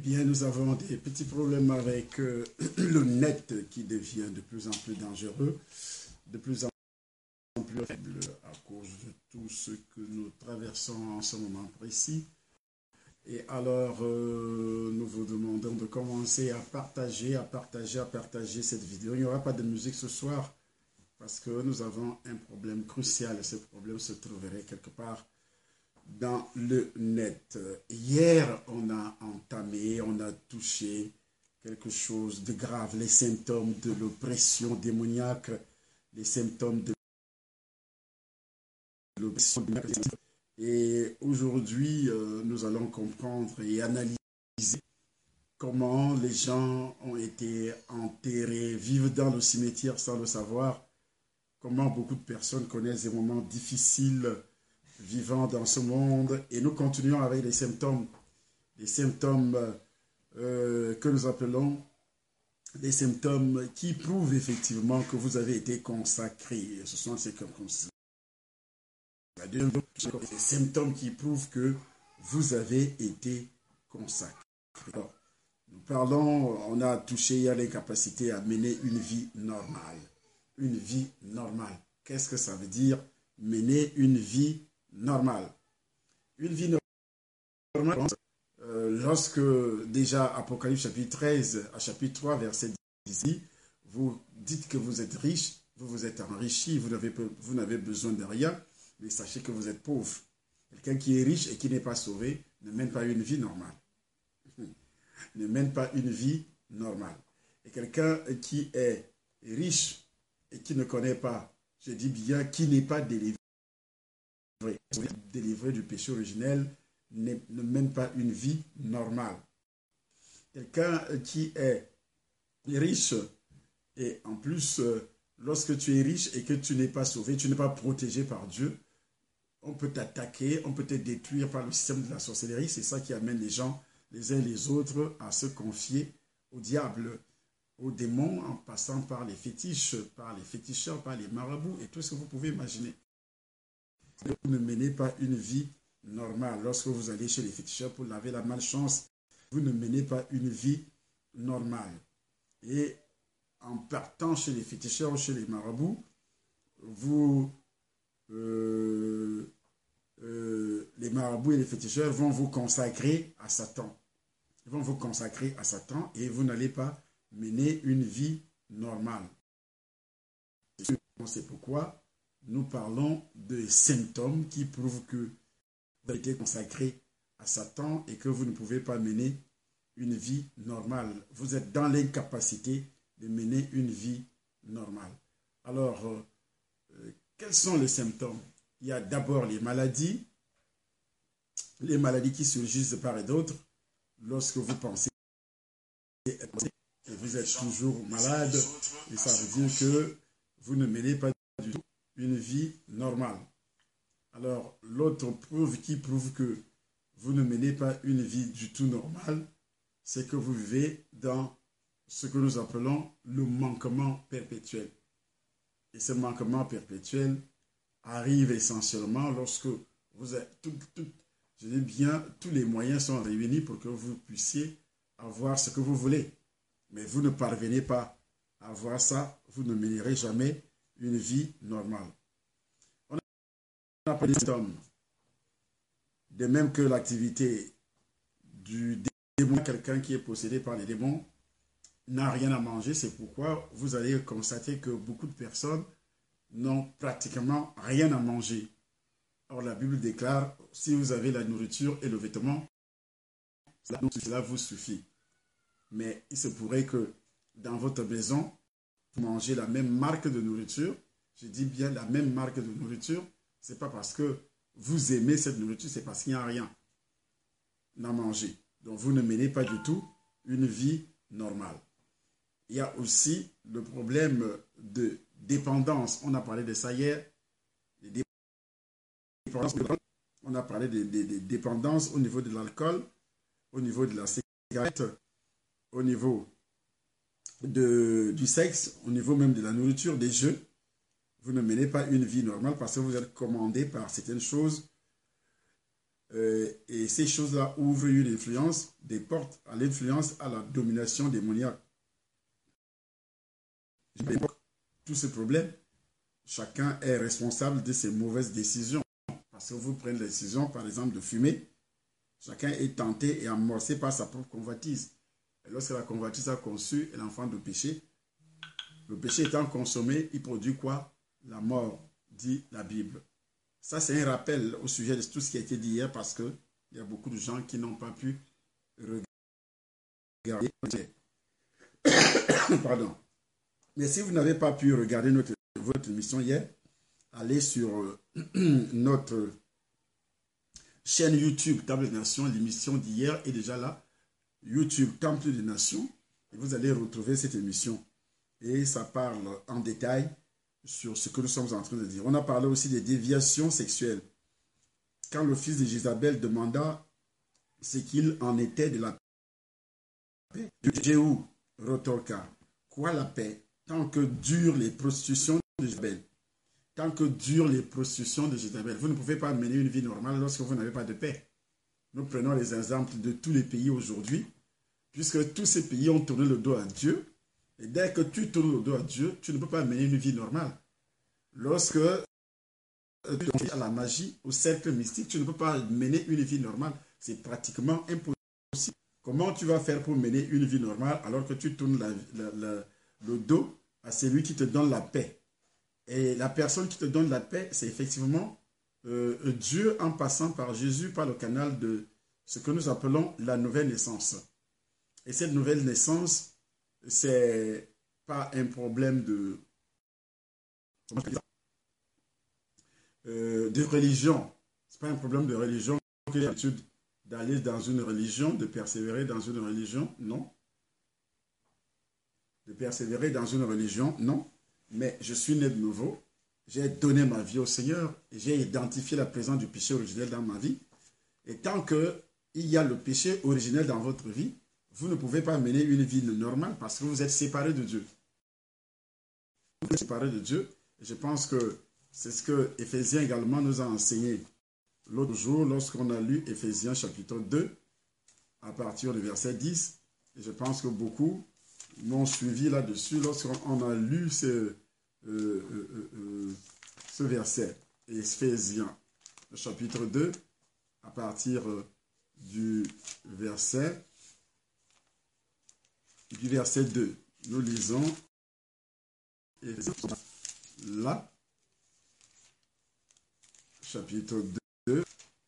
Bien, nous avons des petits problèmes avec le net qui devient de plus en plus dangereux, de plus en plus faible à cause de tout ce que nous traversons en ce moment précis. Et alors, nous vous demandons de commencer à partager, à partager cette vidéo. Il n'y aura pas de musique ce soir parce que nous avons un problème crucial et ce problème se trouverait quelque part dans le net. Hier, on a entamé, on a touché quelque chose de grave, les symptômes de l'oppression démoniaque, les symptômes de l'oppression démoniaque. Et aujourd'hui, nous allons comprendre et analyser comment les gens ont été enterrés, vivent dans le cimetière sans le savoir, comment beaucoup de personnes connaissent des moments difficiles vivant dans ce monde. Et nous continuons avec les symptômes que nous appelons les symptômes qui prouvent effectivement que vous avez été consacré. Ce sont ces les symptômes qui prouvent que vous avez été consacré. Alors, nous parlons, on a touché hier l'incapacité à mener une vie normale. Une vie normale. Qu'est-ce que ça veut dire mener une vie normale? Une vie normale, lorsque déjà Apocalypse chapitre 13 à chapitre 3 verset 10, vous dites que vous êtes riche, vous vous êtes enrichi, vous n'avez besoin de rien, mais sachez que vous êtes pauvre. Quelqu'un qui est riche et qui n'est pas sauvé ne mène pas une vie normale. Ne mène pas une vie normale. Et quelqu'un qui est riche et qui ne connaît pas, je dis bien, qui n'est pas délivré du péché originel, ne mène pas une vie normale. Quelqu'un qui est riche et en plus, lorsque tu es riche et que tu n'es pas sauvé, tu n'es pas protégé par Dieu, on peut t'attaquer, on peut te détruire par le système de la sorcellerie. C'est ça qui amène les gens, les uns les autres, à se confier au diable, aux démons, en passant par les fétiches, par les féticheurs, par les marabouts et tout ce que vous pouvez imaginer. Vous ne menez pas une vie normale. Lorsque vous allez chez les féticheurs pour laver la malchance, vous ne menez pas une vie normale. Et en partant chez les féticheurs ou chez les marabouts, les marabouts et les féticheurs vont vous consacrer à Satan. Ils vont vous consacrer à Satan et vous n'allez pas mener une vie normale. C'est pourquoi nous parlons de symptômes qui prouvent que vous avez été consacré à Satan et que vous ne pouvez pas mener une vie normale. Vous êtes dans l'incapacité de mener une vie normale. Alors, quels sont les symptômes? Il y a d'abord les maladies qui surgissent de part et d'autre. Lorsque vous pensez et vous êtes toujours malade, et ça veut dire que vous ne menez pas du tout une vie normale. Alors, l'autre preuve qui prouve que vous ne menez pas une vie du tout normale, c'est que vous vivez dans ce que nous appelons le manquement perpétuel. Et ce manquement perpétuel arrive essentiellement lorsque vous êtes je dis bien, tous les moyens sont réunis pour que vous puissiez avoir ce que vous voulez. Mais vous ne parvenez pas à avoir ça, vous ne mènerez jamais une vie normale. On a appelé cet homme, de même que l'activité du démon, quelqu'un qui est possédé par les démons, n'a rien à manger. C'est pourquoi vous allez constater que beaucoup de personnes n'ont pratiquement rien à manger. Or, la Bible déclare, si vous avez la nourriture et le vêtement, cela vous suffit. Mais il se pourrait que dans votre maison, vous mangez la même marque de nourriture. Je dis bien la même marque de nourriture. Ce n'est pas parce que vous aimez cette nourriture, c'est parce qu'il n'y a rien à manger. Donc, vous ne menez pas du tout une vie normale. Il y a aussi le problème de dépendance. On a parlé de ça hier. On a parlé des dépendances au niveau de l'alcool, au niveau de la cigarette, au niveau du sexe, au niveau même de la nourriture, des jeux. Vous ne menez pas une vie normale parce que vous êtes commandé par certaines choses Et ces choses-là ouvrent une influence, des portes à l'influence, à la domination démoniaque. Tous ces problèmes, chacun est responsable de ses mauvaises décisions. Parce que vous prenez la décision, par exemple, de fumer, chacun est tenté et amorcé par sa propre convoitise. Et lorsque la convoitise a conçu l'enfant de péché, le péché étant consommé, il produit quoi? La mort, dit la Bible. Ça, c'est un rappel au sujet de tout ce qui a été dit hier parce qu'il y a beaucoup de gens qui n'ont pas pu regarder. Pardon. Mais si vous n'avez pas pu regarder votre émission hier, allez sur notre chaîne YouTube Temple des Nations. L'émission d'hier est déjà là. YouTube Temple des Nations. Et vous allez retrouver cette émission. Et ça parle en détail sur ce que nous sommes en train de dire. On a parlé aussi des déviations sexuelles. Quand le fils de Jézabel demanda ce qu'il en était de la paix, Jéhu retorqua, quoi la paix? Tant que durent les prostitutions de Jézabel. Tant que durent les prostitutions de Jézabel. Vous ne pouvez pas mener une vie normale lorsque vous n'avez pas de paix. Nous prenons les exemples de tous les pays aujourd'hui, puisque tous ces pays ont tourné le dos à Dieu. Et dès que tu tournes le dos à Dieu, tu ne peux pas mener une vie normale. Lorsque tu es à la magie, au cercle mystique, tu ne peux pas mener une vie normale. C'est pratiquement impossible. Comment tu vas faire pour mener une vie normale alors que tu tournes le dos à celui qui te donne la paix? Et la personne qui te donne la paix, c'est effectivement Dieu en passant par Jésus, par le canal de ce que nous appelons la nouvelle naissance. Et cette nouvelle naissance, c'est pas un problème de religion. C'est pas un problème de religion que j'ai l'habitude d'aller dans une religion, de persévérer dans une religion, non. De persévérer dans une religion, non. Mais je suis né de nouveau, j'ai donné ma vie au Seigneur, et j'ai identifié la présence du péché originel dans ma vie. Et tant qu'il y a le péché originel dans votre vie, vous ne pouvez pas mener une vie normale parce que vous êtes séparé de Dieu. Vous êtes séparé de Dieu. Et je pense que c'est ce que Éphésiens également nous a enseigné l'autre jour lorsqu'on a lu Éphésiens chapitre 2 à partir du verset 10. Et je pense que beaucoup m'ont suivi là-dessus lorsqu'on a lu ce verset. Éphésiens chapitre 2 à partir du verset 2. Nous lisons là, chapitre 2,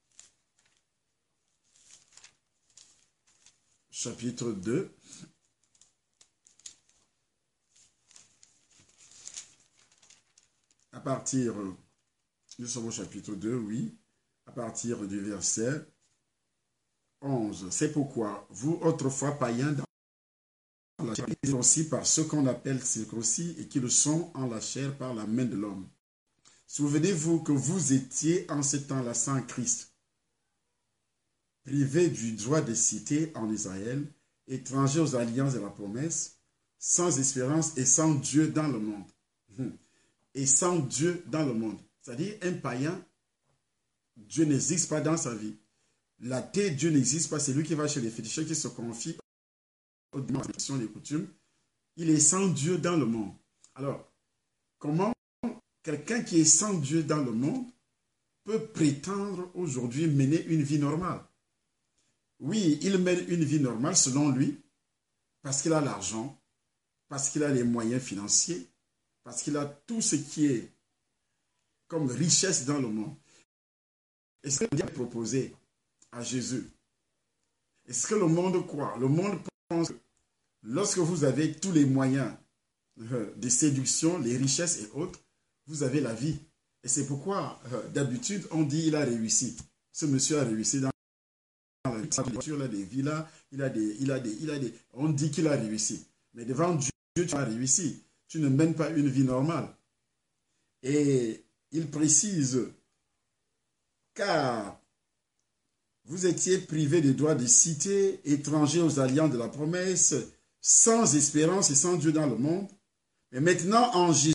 à partir, nous sommes au chapitre 2, oui, à partir du verset 11. C'est pourquoi vous, autrefois païens, aussi par ceux qu'on appelle circoncis et qui le sont en la chair par la main de l'homme. Souvenez-vous que vous étiez en ce temps-là sans Christ, privés du droit de cité en Israël, étrangers aux alliances de la promesse, sans espérance et sans Dieu dans le monde. Et sans Dieu dans le monde. C'est-à-dire un païen, Dieu n'existe pas dans sa vie. L'athée, Dieu n'existe pas. C'est lui qui va chez les féticheurs, qui se confie aux traditions et coutumes. Il est sans Dieu dans le monde. Alors, comment quelqu'un qui est sans Dieu dans le monde peut prétendre aujourd'hui mener une vie normale? Oui, il mène une vie normale selon lui, parce qu'il a l'argent, parce qu'il a les moyens financiers, parce qu'il a tout ce qui est comme richesse dans le monde. Est-ce que Dieu a proposé à Jésus? Est-ce que le monde croit? Le monde pense que lorsque vous avez tous les moyens de séduction, les richesses et autres, vous avez la vie. Et c'est pourquoi, d'habitude, on dit il a réussi. Ce monsieur a réussi dans la voiture, il a des villas, on dit qu'il a réussi. Mais devant Dieu, tu as réussi. Tu ne mènes pas une vie normale. Et il précise, car vous étiez privés des droits de cité, étrangers aux alliances de la promesse, sans espérance et sans Dieu dans le monde. Mais maintenant, en Jésus,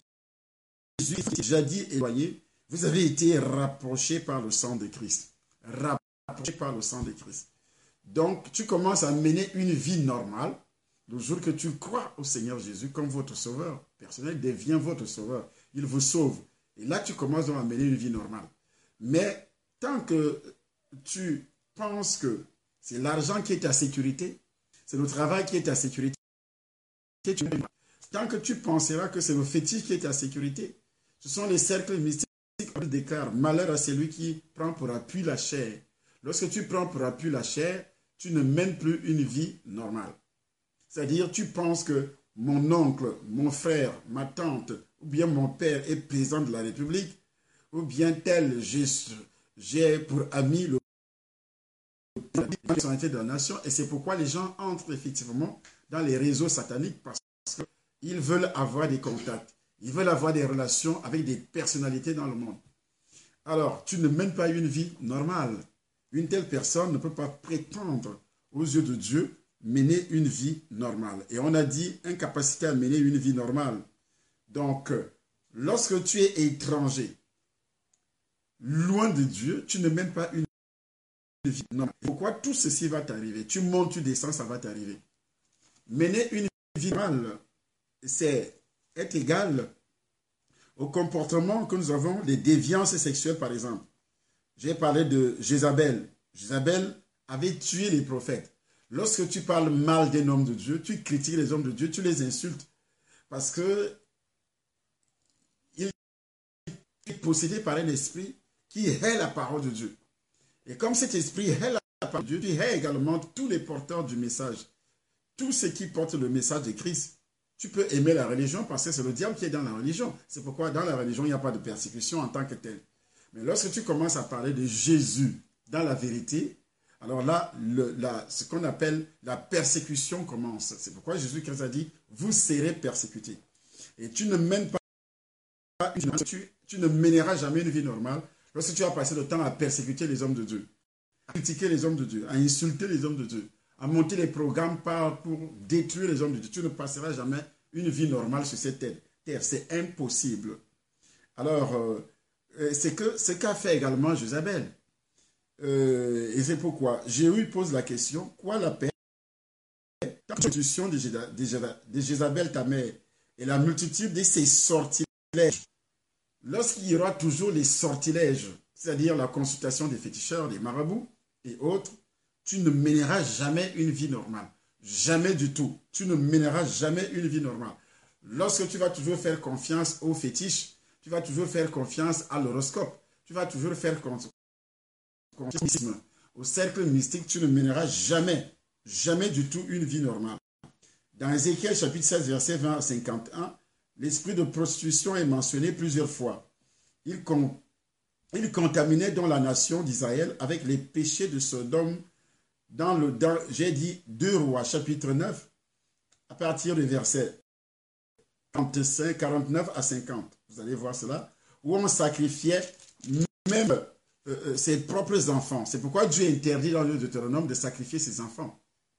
jadis éloigné, vous avez été rapprochés par le sang de Christ. approcher par le sang de Christ. Donc, tu commences à mener une vie normale. Le jour que tu crois au Seigneur Jésus comme votre sauveur personnel, devient votre sauveur. Il vous sauve. Et là, tu commences donc à mener une vie normale. Mais tant que tu penses que c'est l'argent qui est ta sécurité, c'est le travail qui est ta sécurité, tant que tu penseras que c'est le fétiche qui est ta sécurité, ce sont les cercles mystiques qui déclarent malheur à celui qui prend pour appui la chair. Lorsque tu prends pour appui la chair, tu ne mènes plus une vie normale. C'est-à-dire, tu penses que mon oncle, mon frère, ma tante, ou bien mon père est président de la République, ou bien tel, j'ai pour ami le personnalité de la nation, et c'est pourquoi les gens entrent effectivement dans les réseaux sataniques parce qu'ils veulent avoir des contacts, ils veulent avoir des relations avec des personnalités dans le monde. Alors, tu ne mènes pas une vie normale. Une telle personne ne peut pas prétendre aux yeux de Dieu mener une vie normale. Et on a dit incapacité à mener une vie normale. Donc, lorsque tu es étranger, loin de Dieu, tu ne mènes pas une vie normale. Pourquoi tout ceci va t'arriver? Tu montes, tu descends, ça va t'arriver. Mener une vie normale, c'est être égal au comportement que nous avons, des déviances sexuelles par exemple. J'ai parlé de Jézabel. Jézabel avait tué les prophètes. Lorsque tu parles mal d'un homme de Dieu, tu critiques les hommes de Dieu, tu les insultes. Parce que il est possédé par un esprit qui hait la parole de Dieu. Et comme cet esprit hait la parole de Dieu, tu hais également tous les porteurs du message. Tous ceux qui portent le message de Christ. Tu peux aimer la religion parce que c'est le diable qui est dans la religion. C'est pourquoi dans la religion, il n'y a pas de persécution en tant que telle. Mais lorsque tu commences à parler de Jésus dans la vérité, alors là, ce qu'on appelle la persécution commence. C'est pourquoi Jésus-Christ a dit, vous serez persécutés. Et tu ne mènes pas tu ne mèneras jamais une vie normale lorsque tu as passé le temps à persécuter les hommes de Dieu, à critiquer les hommes de Dieu, à insulter les hommes de Dieu, à monter les programmes pour détruire les hommes de Dieu. Tu ne passeras jamais une vie normale sur cette terre. C'est impossible. Alors, c'est ce qu'a fait également Jézabel. Et c'est pourquoi Jéhu pose la question, quoi la paix? La constitution de Jézabel, ta mère, et la multitude de ses sortilèges. Lorsqu'il y aura toujours les sortilèges, c'est-à-dire la consultation des féticheurs, des marabouts et autres, tu ne mèneras jamais une vie normale. Jamais du tout. Tu ne mèneras jamais une vie normale. Lorsque tu vas toujours faire confiance aux fétiches, tu vas toujours faire confiance à l'horoscope, tu vas toujours faire confiance au cercle mystique, tu ne mèneras jamais du tout une vie normale. Dans Ézéchiel chapitre 16, verset 20 à 51, l'esprit de prostitution est mentionné plusieurs fois. Il contaminait donc la nation d'Israël avec les péchés de Sodome j'ai dit 2 Rois, chapitre 9, à partir du verset 49 à 50. Vous allez voir cela, où on sacrifiait même ses propres enfants. C'est pourquoi Dieu interdit dans le Deutéronome de sacrifier ses enfants.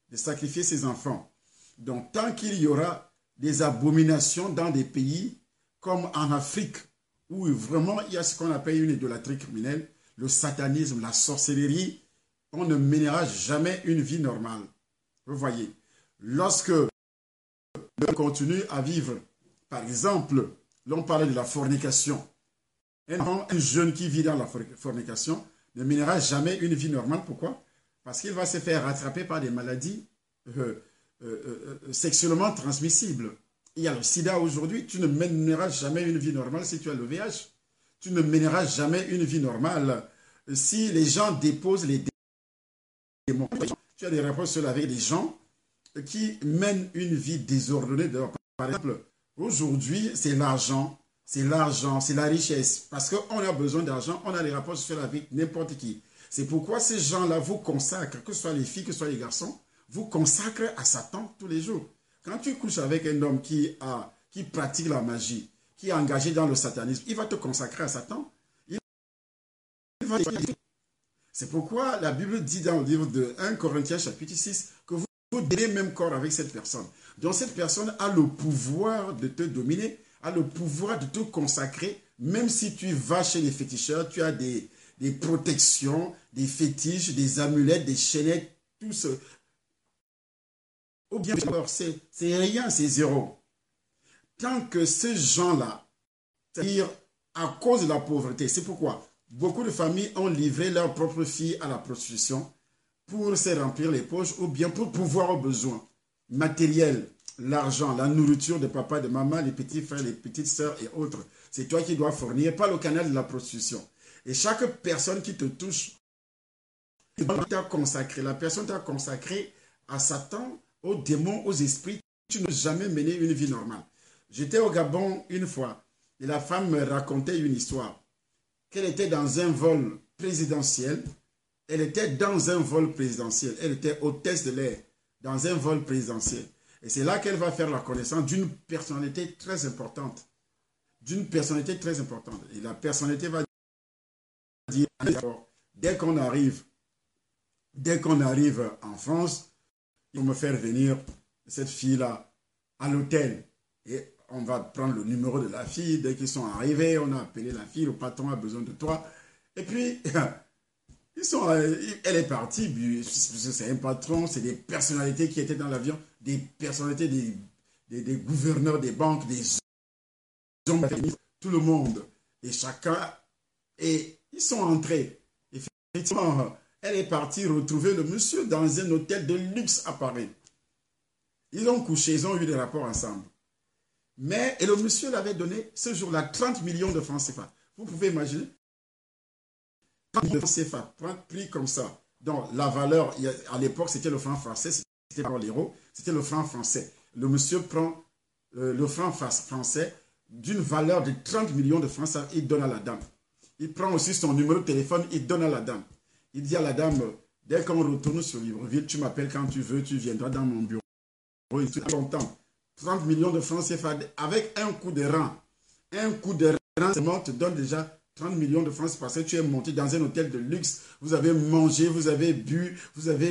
Donc, tant qu'il y aura des abominations dans des pays comme en Afrique, où vraiment il y a ce qu'on appelle une idolâtrie criminelle, le satanisme, la sorcellerie, on ne mènera jamais une vie normale. Vous voyez, lorsque on continue à vivre, par exemple, l'on parle de la fornication. Un jeune qui vit dans la fornication ne mènera jamais une vie normale. Pourquoi? Parce qu'il va se faire rattraper par des maladies sexuellement transmissibles. Il y a le sida aujourd'hui. Tu ne mèneras jamais une vie normale si tu as le VIH. Tu ne mèneras jamais une vie normale si les gens déposent les démons. Tu as des rapports sur avec des gens qui mènent une vie désordonnée. Par exemple, aujourd'hui, c'est l'argent, c'est la richesse. Parce qu'on a besoin d'argent, on a des rapports sur avec n'importe qui. C'est pourquoi ces gens-là vous consacrent, que ce soit les filles, que ce soit les garçons, vous consacrent à Satan tous les jours. Quand tu couches avec un homme qui pratique la magie, qui est engagé dans le satanisme, il va te consacrer à Satan. C'est pourquoi la Bible dit dans le livre de 1 Corinthiens chapitre 6 que vous donnez même corps avec cette personne. Donc cette personne a le pouvoir de te dominer, a le pouvoir de te consacrer, même si tu vas chez les féticheurs, tu as des des protections, des fétiches, des amulettes, des chaînettes, tout ce... Ou bien, c'est rien, c'est zéro. Tant que ces gens-là, c'est-à-dire à cause de la pauvreté, c'est pourquoi beaucoup de familles ont livré leurs propres filles à la prostitution pour se remplir les poches ou bien pour pouvoir aux besoins matériels, l'argent, la nourriture de papa, de maman, les petits frères, les petites sœurs et autres. C'est toi qui dois fournir, pas le canal de la prostitution. Et chaque personne qui te touche, la personne t'a consacré à Satan, aux démons, aux esprits. Tu n'as jamais mené une vie normale. J'étais au Gabon une fois et la femme me racontait une histoire. Qu'elle était dans un vol présidentiel. Elle était dans un vol présidentiel. Elle était hôtesse de l'air dans un vol présidentiel. Et c'est là qu'elle va faire la connaissance d'une personnalité très importante. D'une personnalité très importante. Et la personnalité va dire, dès qu'on arrive en France, ils vont me faire venir cette fille-là à l'hôtel. Et on va prendre le numéro de la fille. Dès qu'ils sont arrivés, on a appelé la fille, le patron a besoin de toi. Et puis, elle est partie, c'est un patron, c'est des personnalités qui étaient dans l'avion, des personnalités des gouverneurs des banques, des hommes, tout le monde. Et chacun, et ils sont entrés. Effectivement, elle est partie retrouver le monsieur dans un hôtel de luxe à Paris. Ils ont couché, ils ont eu des rapports ensemble. Et le monsieur l'avait donné ce jour-là 30 millions de francs CFA. Vous pouvez imaginer 30 millions de francs CFA, pris comme ça. Donc la valeur, à l'époque c'était le franc français, c'était pas l'euro, c'était le franc français. Le monsieur prend le franc français d'une valeur de 30 millions de francs, ça, il donne à la dame. Il prend aussi son numéro de téléphone, il donne à la dame. Il dit à la dame, dès qu'on retourne sur Libreville, tu m'appelles quand tu veux, tu viendras dans mon bureau. Il est longtemps. 30 millions de francs CFA avec un coup de rang. Un coup de rang seulement te donne déjà 30 millions de francs parce que tu es monté dans un hôtel de luxe. Vous avez mangé, vous avez bu, vous avez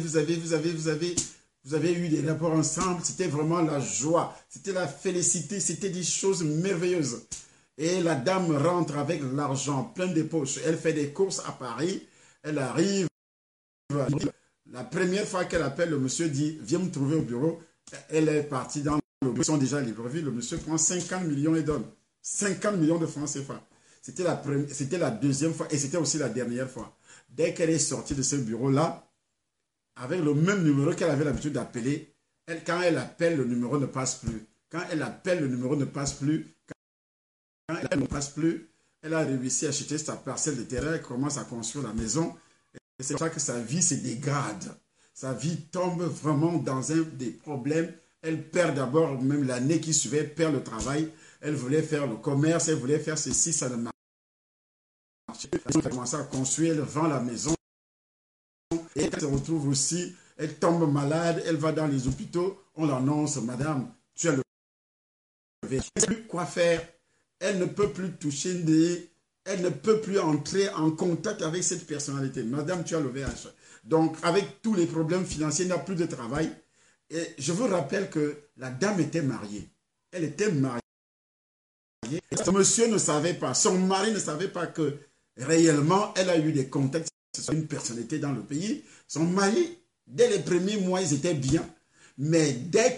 eu des rapports ensemble. C'était vraiment la joie. C'était la félicité. C'était des choses merveilleuses. Et la dame rentre avec l'argent plein de poches. Elle fait des courses à Paris. Elle arrive. La première fois qu'elle appelle, le monsieur dit, viens me trouver au bureau. Elle est partie dans le bureau. Ils sont déjà à Libreville. Le monsieur prend 50 millions et donne 50 millions de francs CFA. C'était la deuxième fois et c'était aussi la dernière fois. Dès qu'elle est sortie de ce bureau-là, avec le même numéro qu'elle avait l'habitude d'appeler, quand elle appelle, le numéro ne passe plus. Quand elle appelle, le numéro ne passe plus. Quand elle ne passe plus, elle a réussi à acheter sa parcelle de terrain, elle commence à construire la maison. Et c'est pour ça que sa vie se dégrade. Sa vie tombe vraiment dans des problèmes. Elle perd d'abord, même l'année qui suivait, elle perd le travail. Elle voulait faire le commerce, elle voulait faire ceci, ça ne marche pas. Elle a commencé à construire, elle vend la maison. Et elle se retrouve aussi, elle tombe malade, elle va dans les hôpitaux. On l'annonce, madame, tu as le VIH. Elle ne sait plus quoi faire. Elle ne peut plus toucher elle ne peut plus entrer en contact avec cette personnalité. Madame, tu as le VIH. Donc, avec tous les problèmes financiers, il n'y a plus de travail. Et je vous rappelle que la dame était mariée. Elle était mariée. Ce monsieur ne savait pas, son mari ne savait pas que réellement, elle a eu des contacts avec une personnalité dans le pays. Son mari, dès les premiers mois, ils étaient bien. Mais dès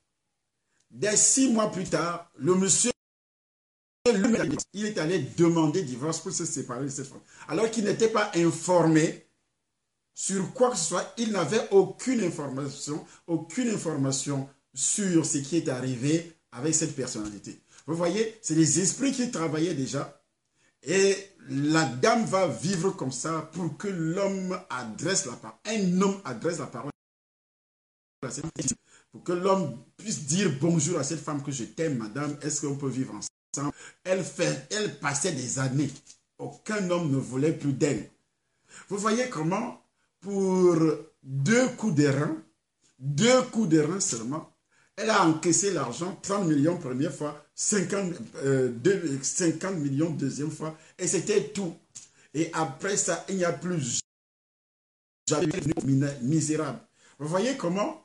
6 mois plus tard, le monsieur, il est allé demander divorce pour se séparer de cette femme. Alors qu'il n'était pas informé sur quoi que ce soit, il n'avait aucune information sur ce qui est arrivé avec cette personnalité. Vous voyez, c'est les esprits qui travaillaient déjà. Et la dame va vivre comme ça pour que l'homme adresse la parole. Un homme adresse la parole à cette femme. Pour que l'homme puisse dire bonjour à cette femme que je t'aime, madame, est-ce qu'on peut vivre ensemble? Elle passait des années. Aucun homme ne voulait plus d'elle. Vous voyez comment, pour 2 coups de rein seulement, elle a encaissé l'argent, 30 millions première fois, 50 millions deuxième fois, et c'était tout. Et après ça, il n'y a plus jamais misérable. Vous voyez comment,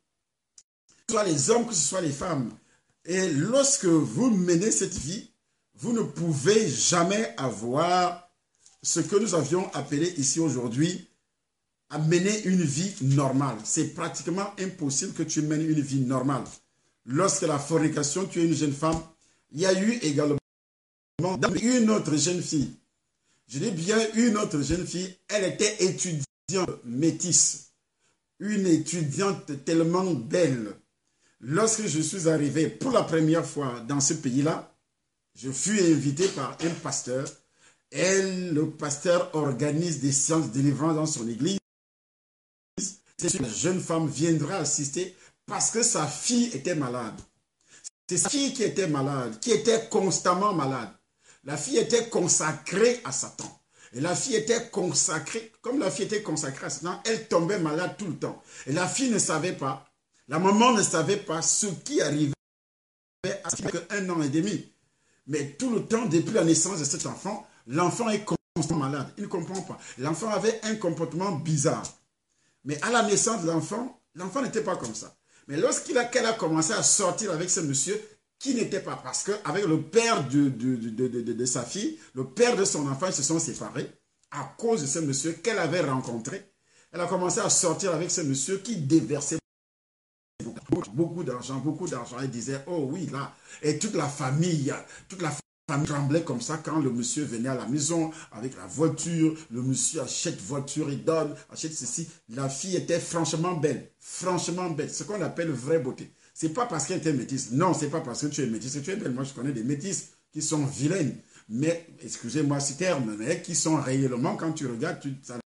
que ce soit les hommes, que ce soit les femmes, et lorsque vous menez cette vie, vous ne pouvez jamais avoir ce que nous avions appelé ici aujourd'hui à mener une vie normale. C'est pratiquement impossible que tu mènes une vie normale. Lorsque la fornication, tu es une jeune femme, il y a eu également une autre jeune fille. Je dis bien une autre jeune fille, elle était étudiante métisse. Une étudiante tellement belle. Lorsque je suis arrivé pour la première fois dans ce pays-là, je fus invité par un pasteur. Et le pasteur organise des séances de délivrance dans son église. La jeune femme viendra assister parce que sa fille était malade. C'est sa fille qui était malade, qui était constamment malade. La fille était consacrée à Satan. Et la fille était consacrée, comme la fille était consacrée à Satan, elle tombait malade tout le temps. Et la fille ne savait pas, la maman ne savait pas ce qui arrivait à un an et demi. Mais tout le temps, depuis la naissance de cet enfant, l'enfant est constamment malade. Il ne comprend pas. L'enfant avait un comportement bizarre. Mais à la naissance de l'enfant, l'enfant n'était pas comme ça. Mais qu'elle a commencé à sortir avec ce monsieur, qui n'était pas, parce qu'avec le père de sa fille, le père de son enfant, ils se sont séparés à cause de ce monsieur qu'elle avait rencontré. Elle a commencé à sortir avec ce monsieur qui déversait beaucoup d'argent. Elle disait, oh oui, là, et toute la famille tremblait comme ça quand le monsieur venait à la maison avec la voiture. Le monsieur achète voiture, il donne, achète ceci. La fille était franchement belle, ce qu'on appelle vraie beauté. C'est pas parce qu'elle était métisse. Non, c'est pas parce que tu es métisse que tu es belle. Moi, je connais des métisses qui sont vilaines. Mais, excusez-moi ce terme, mais qui sont réellement, quand tu regardes,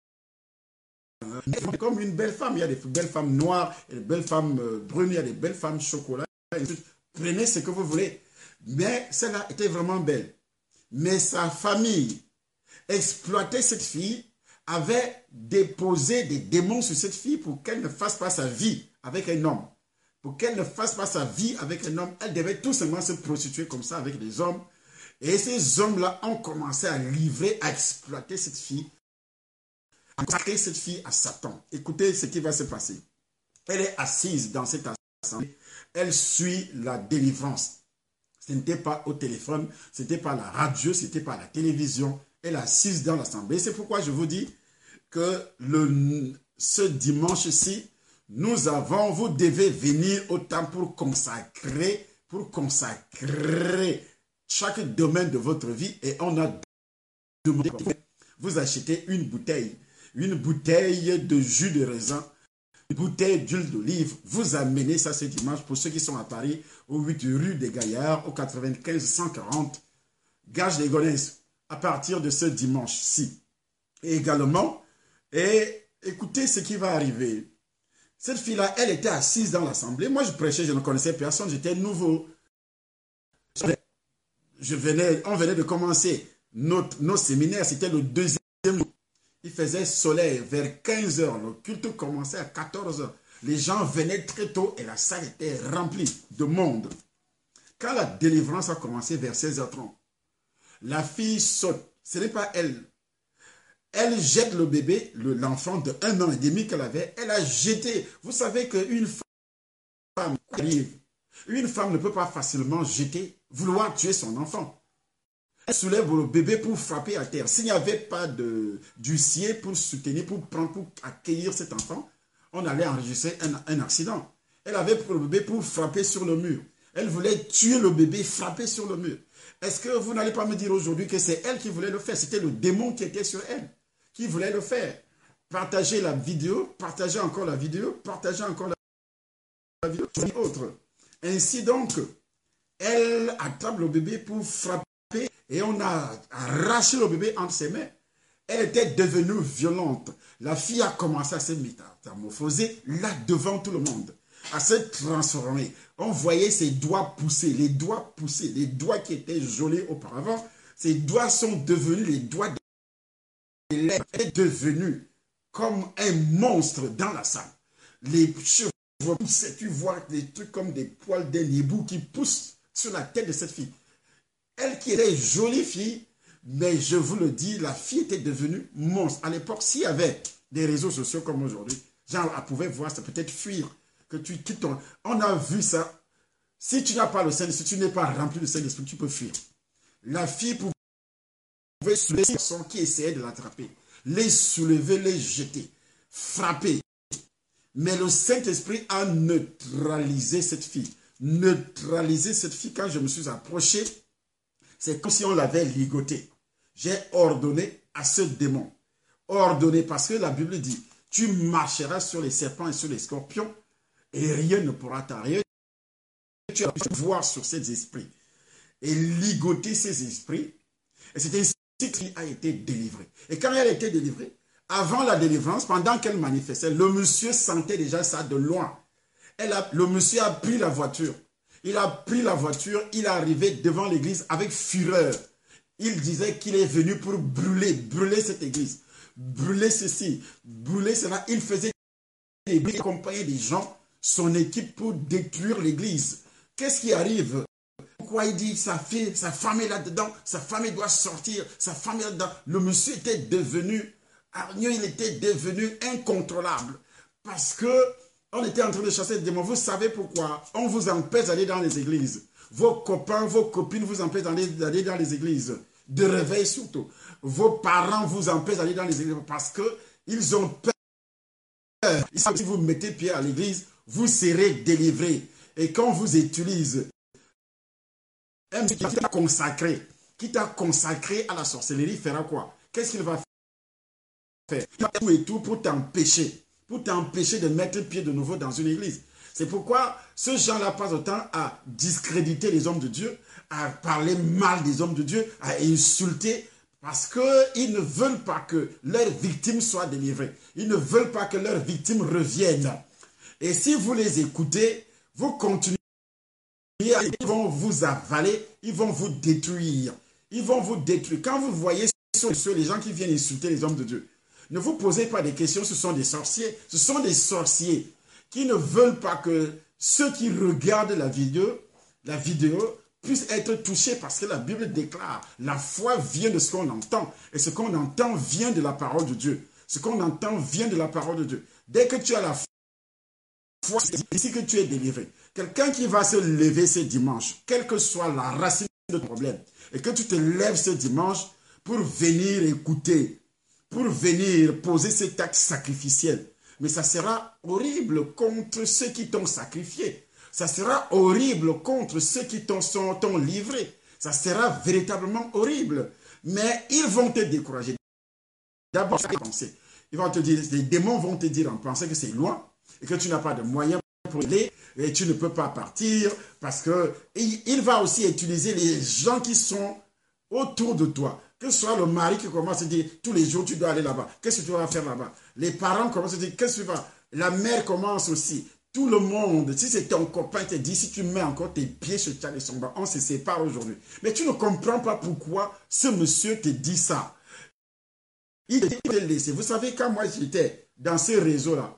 comme une belle femme. Il y a des belles femmes noires, il y a des belles femmes brunes, il y a des belles femmes chocolat. Prenez ce que vous voulez. Mais celle-là était vraiment belle. Mais sa famille exploitait cette fille, avait déposé des démons sur cette fille pour qu'elle ne fasse pas sa vie avec un homme. Pour qu'elle ne fasse pas sa vie avec un homme, elle devait tout simplement se prostituer comme ça avec des hommes. Et ces hommes-là ont commencé à livrer, à exploiter cette fille, à consacrer cette fille à Satan. Écoutez ce qui va se passer. Elle est assise dans cette assemblée. Elle suit la délivrance. Ce n'était pas au téléphone, ce n'était pas la radio, ce n'était pas la télévision. Elle est assise dans l'assemblée. C'est pourquoi je vous dis que ce dimanche-ci, vous devez venir au temple pour consacrer chaque domaine de votre vie. Et on a demandé, vous achetez une bouteille de jus de raisin, une bouteille d'huile d'olive. Vous amenez ça ce dimanche pour ceux qui sont à Paris, au 8 rue des Gaillards, au 95 140, Gage des Gonesse, à partir de ce dimanche-ci. Et également, écoutez ce qui va arriver. Cette fille-là, elle était assise dans l'assemblée. Moi, je prêchais, je ne connaissais personne, j'étais nouveau. On venait de commencer nos séminaires, c'était le deuxième jour. Il faisait soleil vers 15 h. Le culte commençait à 14 h. Les gens venaient très tôt et la salle était remplie de monde. Quand la délivrance a commencé vers 16 h 30, la fille saute. Ce n'est pas elle. Elle jette le bébé, l'enfant de 1 an et demi qu'elle avait. Elle a jeté. Vous savez qu'une femme arrive. Une femme ne peut pas facilement vouloir tuer son enfant. Elle soulève le bébé pour frapper à terre. S'il n'y avait pas d'huissier pour soutenir, pour accueillir cet enfant, on allait enregistrer un accident. Elle avait pris le bébé pour frapper sur le mur. Elle voulait tuer le bébé, frapper sur le mur. Est-ce que vous n'allez pas me dire aujourd'hui que c'est elle qui voulait le faire? C'était le démon qui était sur elle, qui voulait le faire. Partagez la vidéo, partagez encore la vidéo, partagez encore la vidéo, autre. Ainsi donc, elle attrape le bébé pour frapper et on a arraché le bébé entre ses mains. Elle était devenue violente. La fille a commencé à se métamorphoser là devant tout le monde, à se transformer. On voyait ses doigts pousser, les doigts qui étaient gelés auparavant. Ses doigts sont devenus les doigts de lèvres. Elle est devenue comme un monstre dans la salle. Les cheveux poussaient, tu vois des trucs comme des poils d'un hibou qui poussent sur la tête de cette fille. Elle qui était jolie fille, mais je vous le dis, la fille était devenue monstre. À l'époque, s'il y avait des réseaux sociaux comme aujourd'hui, genre, elle pouvait voir, ça peut-être fuir, que tu quittes ton... On a vu ça. Si tu n'as pas le Saint-Esprit, si tu n'es pas rempli de Saint-Esprit, tu peux fuir. La fille pouvait soulever les personnes qui essayaient de l'attraper, les soulever, les jeter, frapper. Mais le Saint-Esprit a neutralisé cette fille. Neutralisé cette fille. Quand je me suis approché, c'est comme si on l'avait ligotée. J'ai ordonné à ce démon. Ordonné parce que la Bible dit, tu marcheras sur les serpents et sur les scorpions et rien ne pourra t'arrêter. Tu as pu voir sur ces esprits et ligoter ces esprits. Et c'est ainsi qu'elle a été délivrée. Et quand elle a été délivrée, avant la délivrance, pendant qu'elle manifestait, le monsieur sentait déjà ça de loin. Le monsieur a pris la voiture. Il a pris la voiture, il est arrivé devant l'église avec fureur. Il disait qu'il est venu pour brûler cette église. Brûler ceci, brûler cela. Il faisait il accompagnait des gens, son équipe pour détruire l'église. Qu'est-ce qui arrive? Pourquoi il dit sa femme est là-dedans, sa femme doit sortir, sa femme est là-dedans. Le monsieur était devenu hargneux, il était devenu incontrôlable. Parce que on était en train de chasser des démons. Vous savez pourquoi? On vous empêche d'aller dans les églises. Vos copains, vos copines vous empêchent d'aller dans les églises. De réveil surtout. Vos parents vous empêchent d'aller dans les églises parce qu'ils ont peur. Si vous mettez pied à l'église, vous serez délivré. Et quand on vous utilise, qui t'a consacré à la sorcellerie, fera quoi? Qu'est-ce qu'il va faire? Il va tout et tout pour t'empêcher de mettre pied de nouveau dans une église. C'est pourquoi ce gens-là passe autant à discréditer les hommes de Dieu, à parler mal des hommes de Dieu, à insulter, parce qu'ils ne veulent pas que leurs victimes soient délivrées. Ils ne veulent pas que leurs victimes reviennent. Et si vous les écoutez, vous continuez, ils vont vous avaler, ils vont vous détruire. Ils vont vous détruire. Quand vous voyez les gens qui viennent insulter les hommes de Dieu, ne vous posez pas des questions, ce sont des sorciers. Ce sont des sorciers qui ne veulent pas que ceux qui regardent la vidéo puissent être touchés parce que la Bible déclare la foi vient de ce qu'on entend et ce qu'on entend vient de la parole de Dieu. Ce qu'on entend vient de la parole de Dieu. Dès que tu as la foi, c'est ici que tu es délivré. Quelqu'un qui va se lever ce dimanche, quelle que soit la racine de ton problème, et que tu te lèves ce dimanche pour venir écouter, pour venir poser cet acte sacrificiel. Mais ça sera horrible contre ceux qui t'ont sacrifié. Ça sera horrible contre ceux qui t'ont livré. Ça sera véritablement horrible. Mais ils vont te décourager. D'abord, ils vont te dire, les démons vont te dire en pensant que c'est loin et que tu n'as pas de moyens pour aller et tu ne peux pas partir parce que il va aussi utiliser les gens qui sont autour de toi. Que ce soit le mari qui commence à dire tous les jours tu dois aller là-bas. Qu'est-ce que tu vas faire là-bas? Les parents commencent à dire qu'est-ce que tu vas? La mère commence aussi. Tout le monde, si c'est ton copain qui te dit, si tu mets encore tes pieds sur Tchad et Somba, on se sépare aujourd'hui. Mais tu ne comprends pas pourquoi ce monsieur te dit ça. Il te laisse. Vous savez, quand moi j'étais dans ce réseau-là,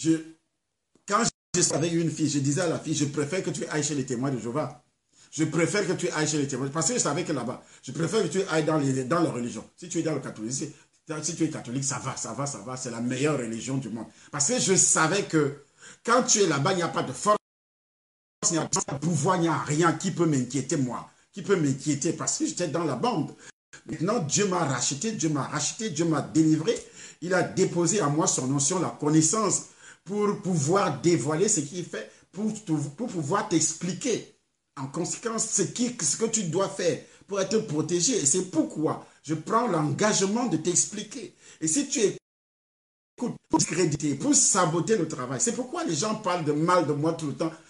quand je savais une fille, je disais à la fille, je préfère que tu ailles chez les témoins de Jéhovah. Je préfère que tu ailles chez les témoins. Parce que je savais que là-bas, je préfère que tu ailles dans la religion. Si tu es dans le catholicisme, si tu es catholique, ça va. C'est la meilleure religion du monde. Parce que je savais que quand tu es là-bas, il n'y a pas de force, il n'y a pas de pouvoir, il n'y a rien qui peut m'inquiéter, moi. Qui peut m'inquiéter parce que j'étais dans la bande. Maintenant, Dieu m'a racheté, Dieu m'a délivré. Il a déposé à moi son notion, la connaissance, pour pouvoir dévoiler ce qu'il fait, pour pouvoir t'expliquer en conséquence ce que tu dois faire pour être protégé. Et c'est pourquoi je prends l'engagement de t'expliquer. Et si tu écoutes pour discréditer, pour saboter le travail, c'est pourquoi les gens parlent de mal de moi tout le temps.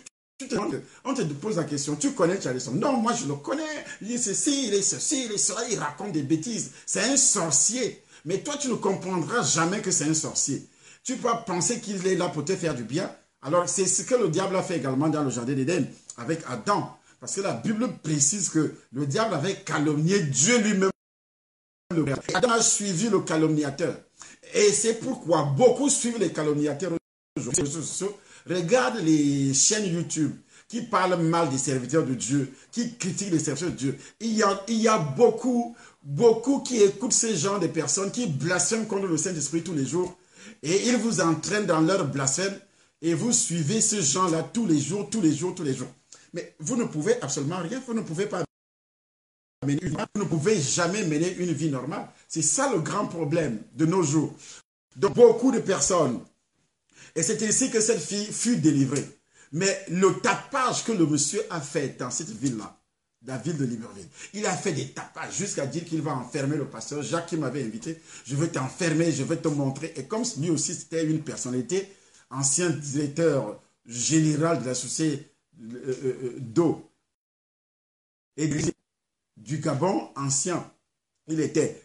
On te pose la question, tu connais Charleston? Non, moi je le connais. Il est ceci, il est ceci, il est cela, il raconte des bêtises. C'est un sorcier. Mais toi, tu ne comprendras jamais que c'est un sorcier. Tu peux penser qu'il est là pour te faire du bien. Alors, c'est ce que le diable a fait également dans le jardin d'Éden avec Adam. Parce que la Bible précise que le diable avait calomnié Dieu lui-même. Adam a suivi le calomniateur. Et c'est pourquoi beaucoup suivent les calomniateurs aujourd'hui. Regarde les chaînes YouTube qui parlent mal des serviteurs de Dieu, qui critiquent les serviteurs de Dieu. Il y a beaucoup qui écoutent ces gens de personnes qui blasphèment contre le Saint-Esprit tous les jours. Et ils vous entraînent dans leur blasphème. Et vous suivez ce gens-là tous les jours. Mais vous ne pouvez absolument rien. Vous ne pouvez pas Vous ne pouvez jamais mener une vie normale. C'est ça le grand problème de nos jours. De beaucoup de personnes. Et c'est ainsi que cette fille fut délivrée. Mais le tapage que le monsieur a fait dans cette ville-là, la ville de Libreville, il a fait des tapages jusqu'à dire qu'il va enfermer le pasteur Jacques qui m'avait invité. Je vais t'enfermer, je vais te montrer. Et comme lui aussi c'était une personnalité, ancien directeur général de la société d'eau et du Gabon, ancien, il était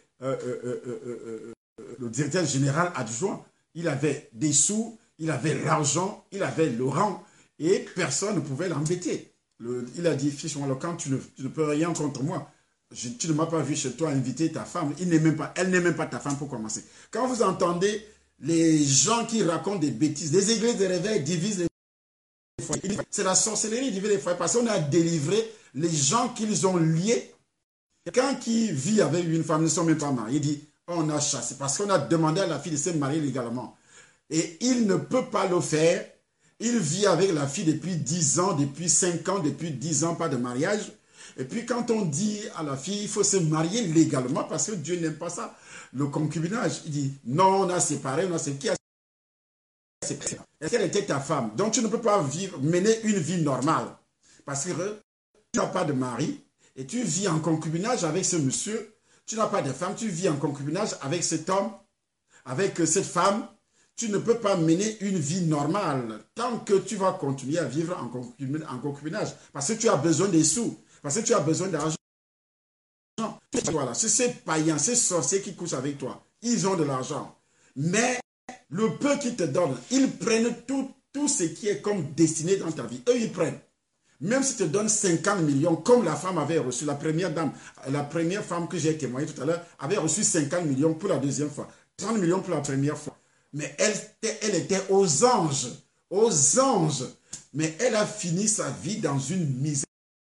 le directeur général adjoint. Il avait des sous, il avait l'argent, il avait le rang et personne ne pouvait l'embêter. Il a dit, fiche-moi, quand tu ne peux rien contre moi, tu ne m'as pas vu chez toi inviter ta femme, elle n'est même pas ta femme pour commencer. Quand vous entendez les gens qui racontent des bêtises, les églises de réveil divisent les foyers, c'est la sorcellerie divise les foyers parce qu'on a délivré les gens qu'ils ont liés. Quelqu'un qui vit avec une femme, ne sont même pas mariés, il dit, on a chassé parce qu'on a demandé à la fille de se marier légalement. Et il ne peut pas le faire. Il vit avec la fille depuis 10 ans, depuis 5 ans, depuis 10 ans, pas de mariage. Et puis quand on dit à la fille, il faut se marier légalement parce que Dieu n'aime pas ça. Le concubinage, il dit, non, on a séparé, on a séparé. Qui a séparé? Est-ce qu'elle était ta femme? Donc tu ne peux pas mener une vie normale. Parce que tu n'as pas de mari et tu vis en concubinage avec ce monsieur. Tu n'as pas de femme, tu vis en concubinage avec cet homme, avec cette femme. Tu ne peux pas mener une vie normale tant que tu vas continuer à vivre en concubinage. Parce que tu as besoin des sous. Parce que tu as besoin d'argent. Voilà, c'est ces païens, ces sorciers qui couchent avec toi. Ils ont de l'argent. Mais le peu qu'ils te donnent, ils prennent tout ce qui est comme destiné dans ta vie. Eux, ils prennent. Même si tu te donnent 50 millions, comme la femme avait reçu, la première dame, la première femme que j'ai témoigné tout à l'heure, avait reçu 50 millions pour la deuxième fois. 30 millions pour la première fois. Mais elle était aux anges. Aux anges. Mais elle a fini sa vie dans une misère.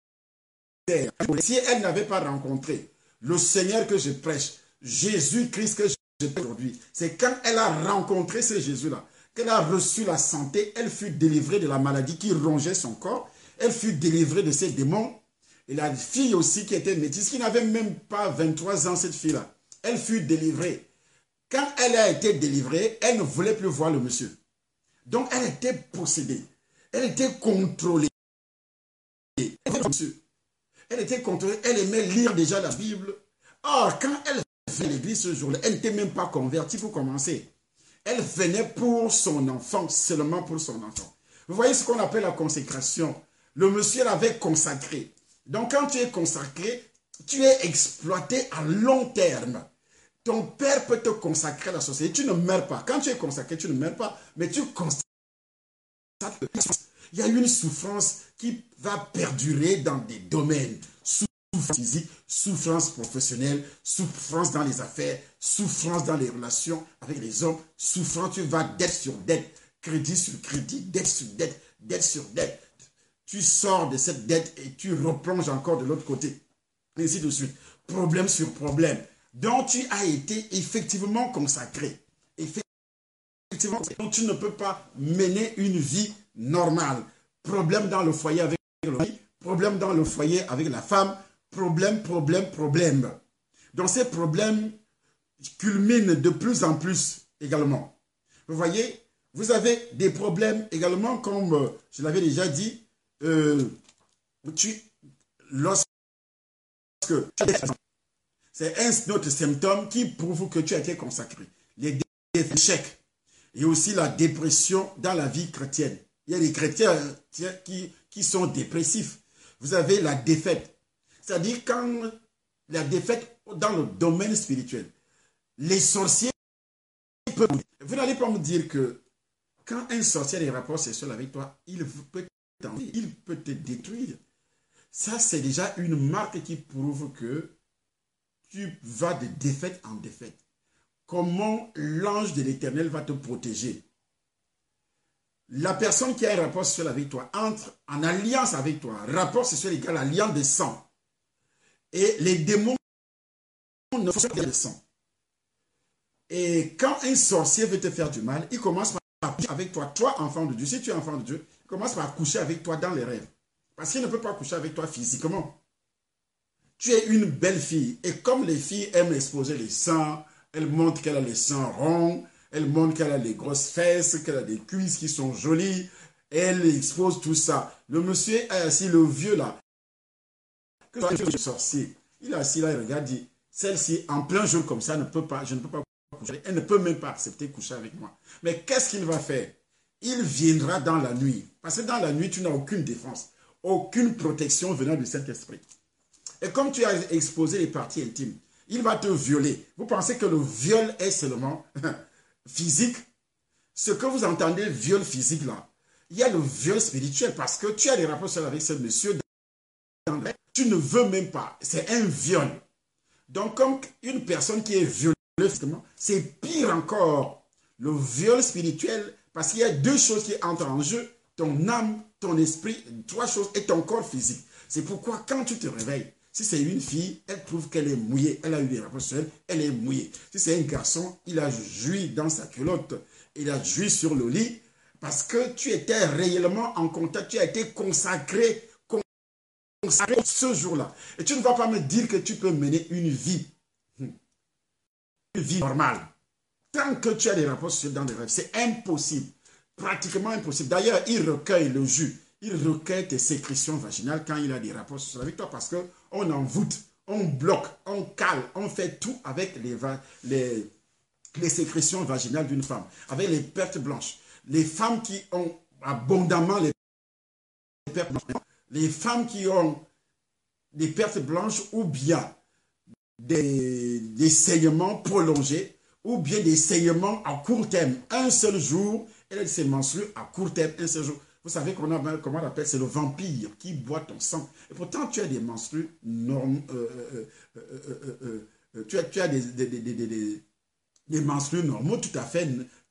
Si elle n'avait pas rencontré le Seigneur que je prêche, Jésus-Christ que je prêche aujourd'hui, c'est quand elle a rencontré ce Jésus-là, qu'elle a reçu la santé, elle fut délivrée de la maladie qui rongeait son corps, elle fut délivrée de ses démons. Et la fille aussi qui était métisse, qui n'avait même pas 23 ans, cette fille-là, elle fut délivrée. Quand elle a été délivrée, elle ne voulait plus voir le monsieur. Donc, elle était possédée. Elle était contrôlée. Elle était contrôlée. Elle aimait lire déjà la Bible. Or, quand elle venait à l'église ce jour-là, elle n'était même pas convertie pour commencer. Elle venait pour son enfant, seulement pour son enfant. Vous voyez ce qu'on appelle la consécration. Le monsieur l'avait consacré. Donc, quand tu es consacré, tu es exploité à long terme. Ton père peut te consacrer à la société. Tu ne meurs pas. Quand tu es consacré, tu ne meurs pas. Mais tu constates que il y a une souffrance qui va perdurer dans des domaines. Souffrance physique, souffrance professionnelle, souffrance dans les affaires, souffrance dans les relations avec les hommes. Souffrance, tu vas dette sur dette, crédit sur crédit, dette sur dette, dette sur dette. Tu sors de cette dette et tu replonges encore de l'autre côté. Et ainsi de suite. Problème sur problème. Donc tu as été effectivement consacré. Effectivement, donc tu ne peux pas mener une vie normale. Problème dans le foyer avec le mari, problème dans le foyer avec la femme, problème. Donc ces problèmes culminent de plus en plus également. Vous voyez, vous avez des problèmes également, comme je l'avais déjà dit, lorsque c'est un autre symptôme qui prouve que tu as été consacré. Les échecs et aussi la dépression dans la vie chrétienne. Il y a des chrétiens qui sont dépressifs. Vous avez la défaite. C'est-à-dire quand la défaite dans le domaine spirituel, les sorciers peuvent... Vous n'allez pas me dire que quand un sorcier a des rapports sexuels avec toi, il peut te détruire. Ça, c'est déjà une marque qui prouve que tu vas de défaite en défaite. Comment l'ange de l'Éternel va te protéger? La personne qui a un rapport sexuel avec toi entre en alliance avec toi. Rapport sexuel égale alliance de sang. Et les démons ne font pas de sang. Et quand un sorcier veut te faire du mal, il commence par coucher avec toi. Toi, enfant de Dieu, si tu es enfant de Dieu, il commence par coucher avec toi dans les rêves. Parce qu'il ne peut pas coucher avec toi physiquement. tu es une belle fille. Et comme les filles aiment exposer les seins, elles montrent qu'elle a les seins ronds, elles montrent qu'elle a les grosses fesses, qu'elle a des cuisses qui sont jolies. Elle expose tout ça. Le monsieur est assis, le vieux là, que le sorcier, il est assis là, il regarde, dit, celle-ci, en plein jour comme ça, je ne peux pas coucher. Elle ne peut même pas accepter de coucher avec moi. Mais qu'est-ce qu'il va faire? Il viendra dans la nuit. Parce que dans la nuit, tu n'as aucune défense, aucune protection venant du Saint-Esprit. Et comme tu as exposé les parties intimes, il va te violer. Vous pensez que le viol est seulement physique? Ce que vous entendez, viol physique là, il y a le viol spirituel parce que tu as des rapports avec ce monsieur. Tu ne veux même pas. C'est un viol. Donc, comme une personne qui est violée, c'est pire encore. Le viol spirituel, parce qu'il y a deux choses qui entrent en jeu. Ton âme, ton esprit, trois choses, et ton corps physique. C'est pourquoi quand tu te réveilles, si c'est une fille, elle trouve qu'elle est mouillée. Elle a eu des rapports sexuels, elle est mouillée. Si c'est un garçon, il a joui dans sa culotte. Il a joui sur le lit. Parce que tu étais réellement en contact. Tu as été consacré ce jour-là. Et tu ne vas pas me dire que tu peux mener une vie normale. Tant que tu as des rapports sexuels dans les rêves, c'est impossible. Pratiquement impossible. D'ailleurs, il recueille le jus. Il recueille tes sécrétions vaginales quand il a des rapports sexuels avec toi parce qu'on envoûte, on bloque, on cale, on fait tout avec les sécrétions vaginales d'une femme, avec les pertes blanches. Les femmes qui ont abondamment les pertes blanches, les femmes qui ont des pertes blanches ou bien des saignements prolongés ou bien des saignements à court terme. Un seul jour, elle s'est menstruée à court terme, un seul jour. Vous savez comment on appelle, c'est le vampire qui boit ton sang. Et pourtant, tu as des menstrues tu as des menstrues normaux tout à fait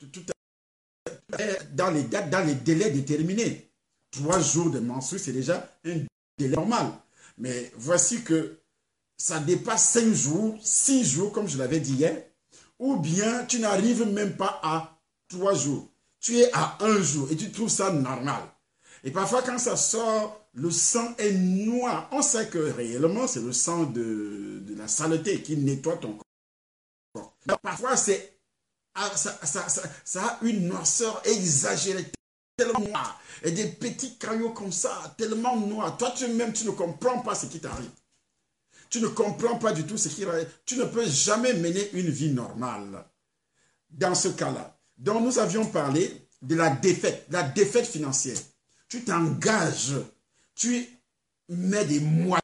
dans les délais déterminés. 3 jours de menstrues, c'est déjà un délai normal. Mais voici que ça dépasse 5 jours, 6 jours, comme je l'avais dit hier, ou bien tu n'arrives même pas à 3 jours. Tu es à 1 jour et tu trouves ça normal. Et parfois, quand ça sort, le sang est noir. On sait que réellement, c'est le sang de la saleté qui nettoie ton corps. Mais parfois, ça a une noirceur exagérée, tellement noire. Et des petits caillots comme ça, tellement noirs. Toi, tu ne comprends pas ce qui t'arrive. Tu ne comprends pas du tout ce qui arrive. Tu ne peux jamais mener une vie normale dans ce cas-là. Donc, nous avions parlé de la défaite financière. Tu t'engages, tu mets des moyens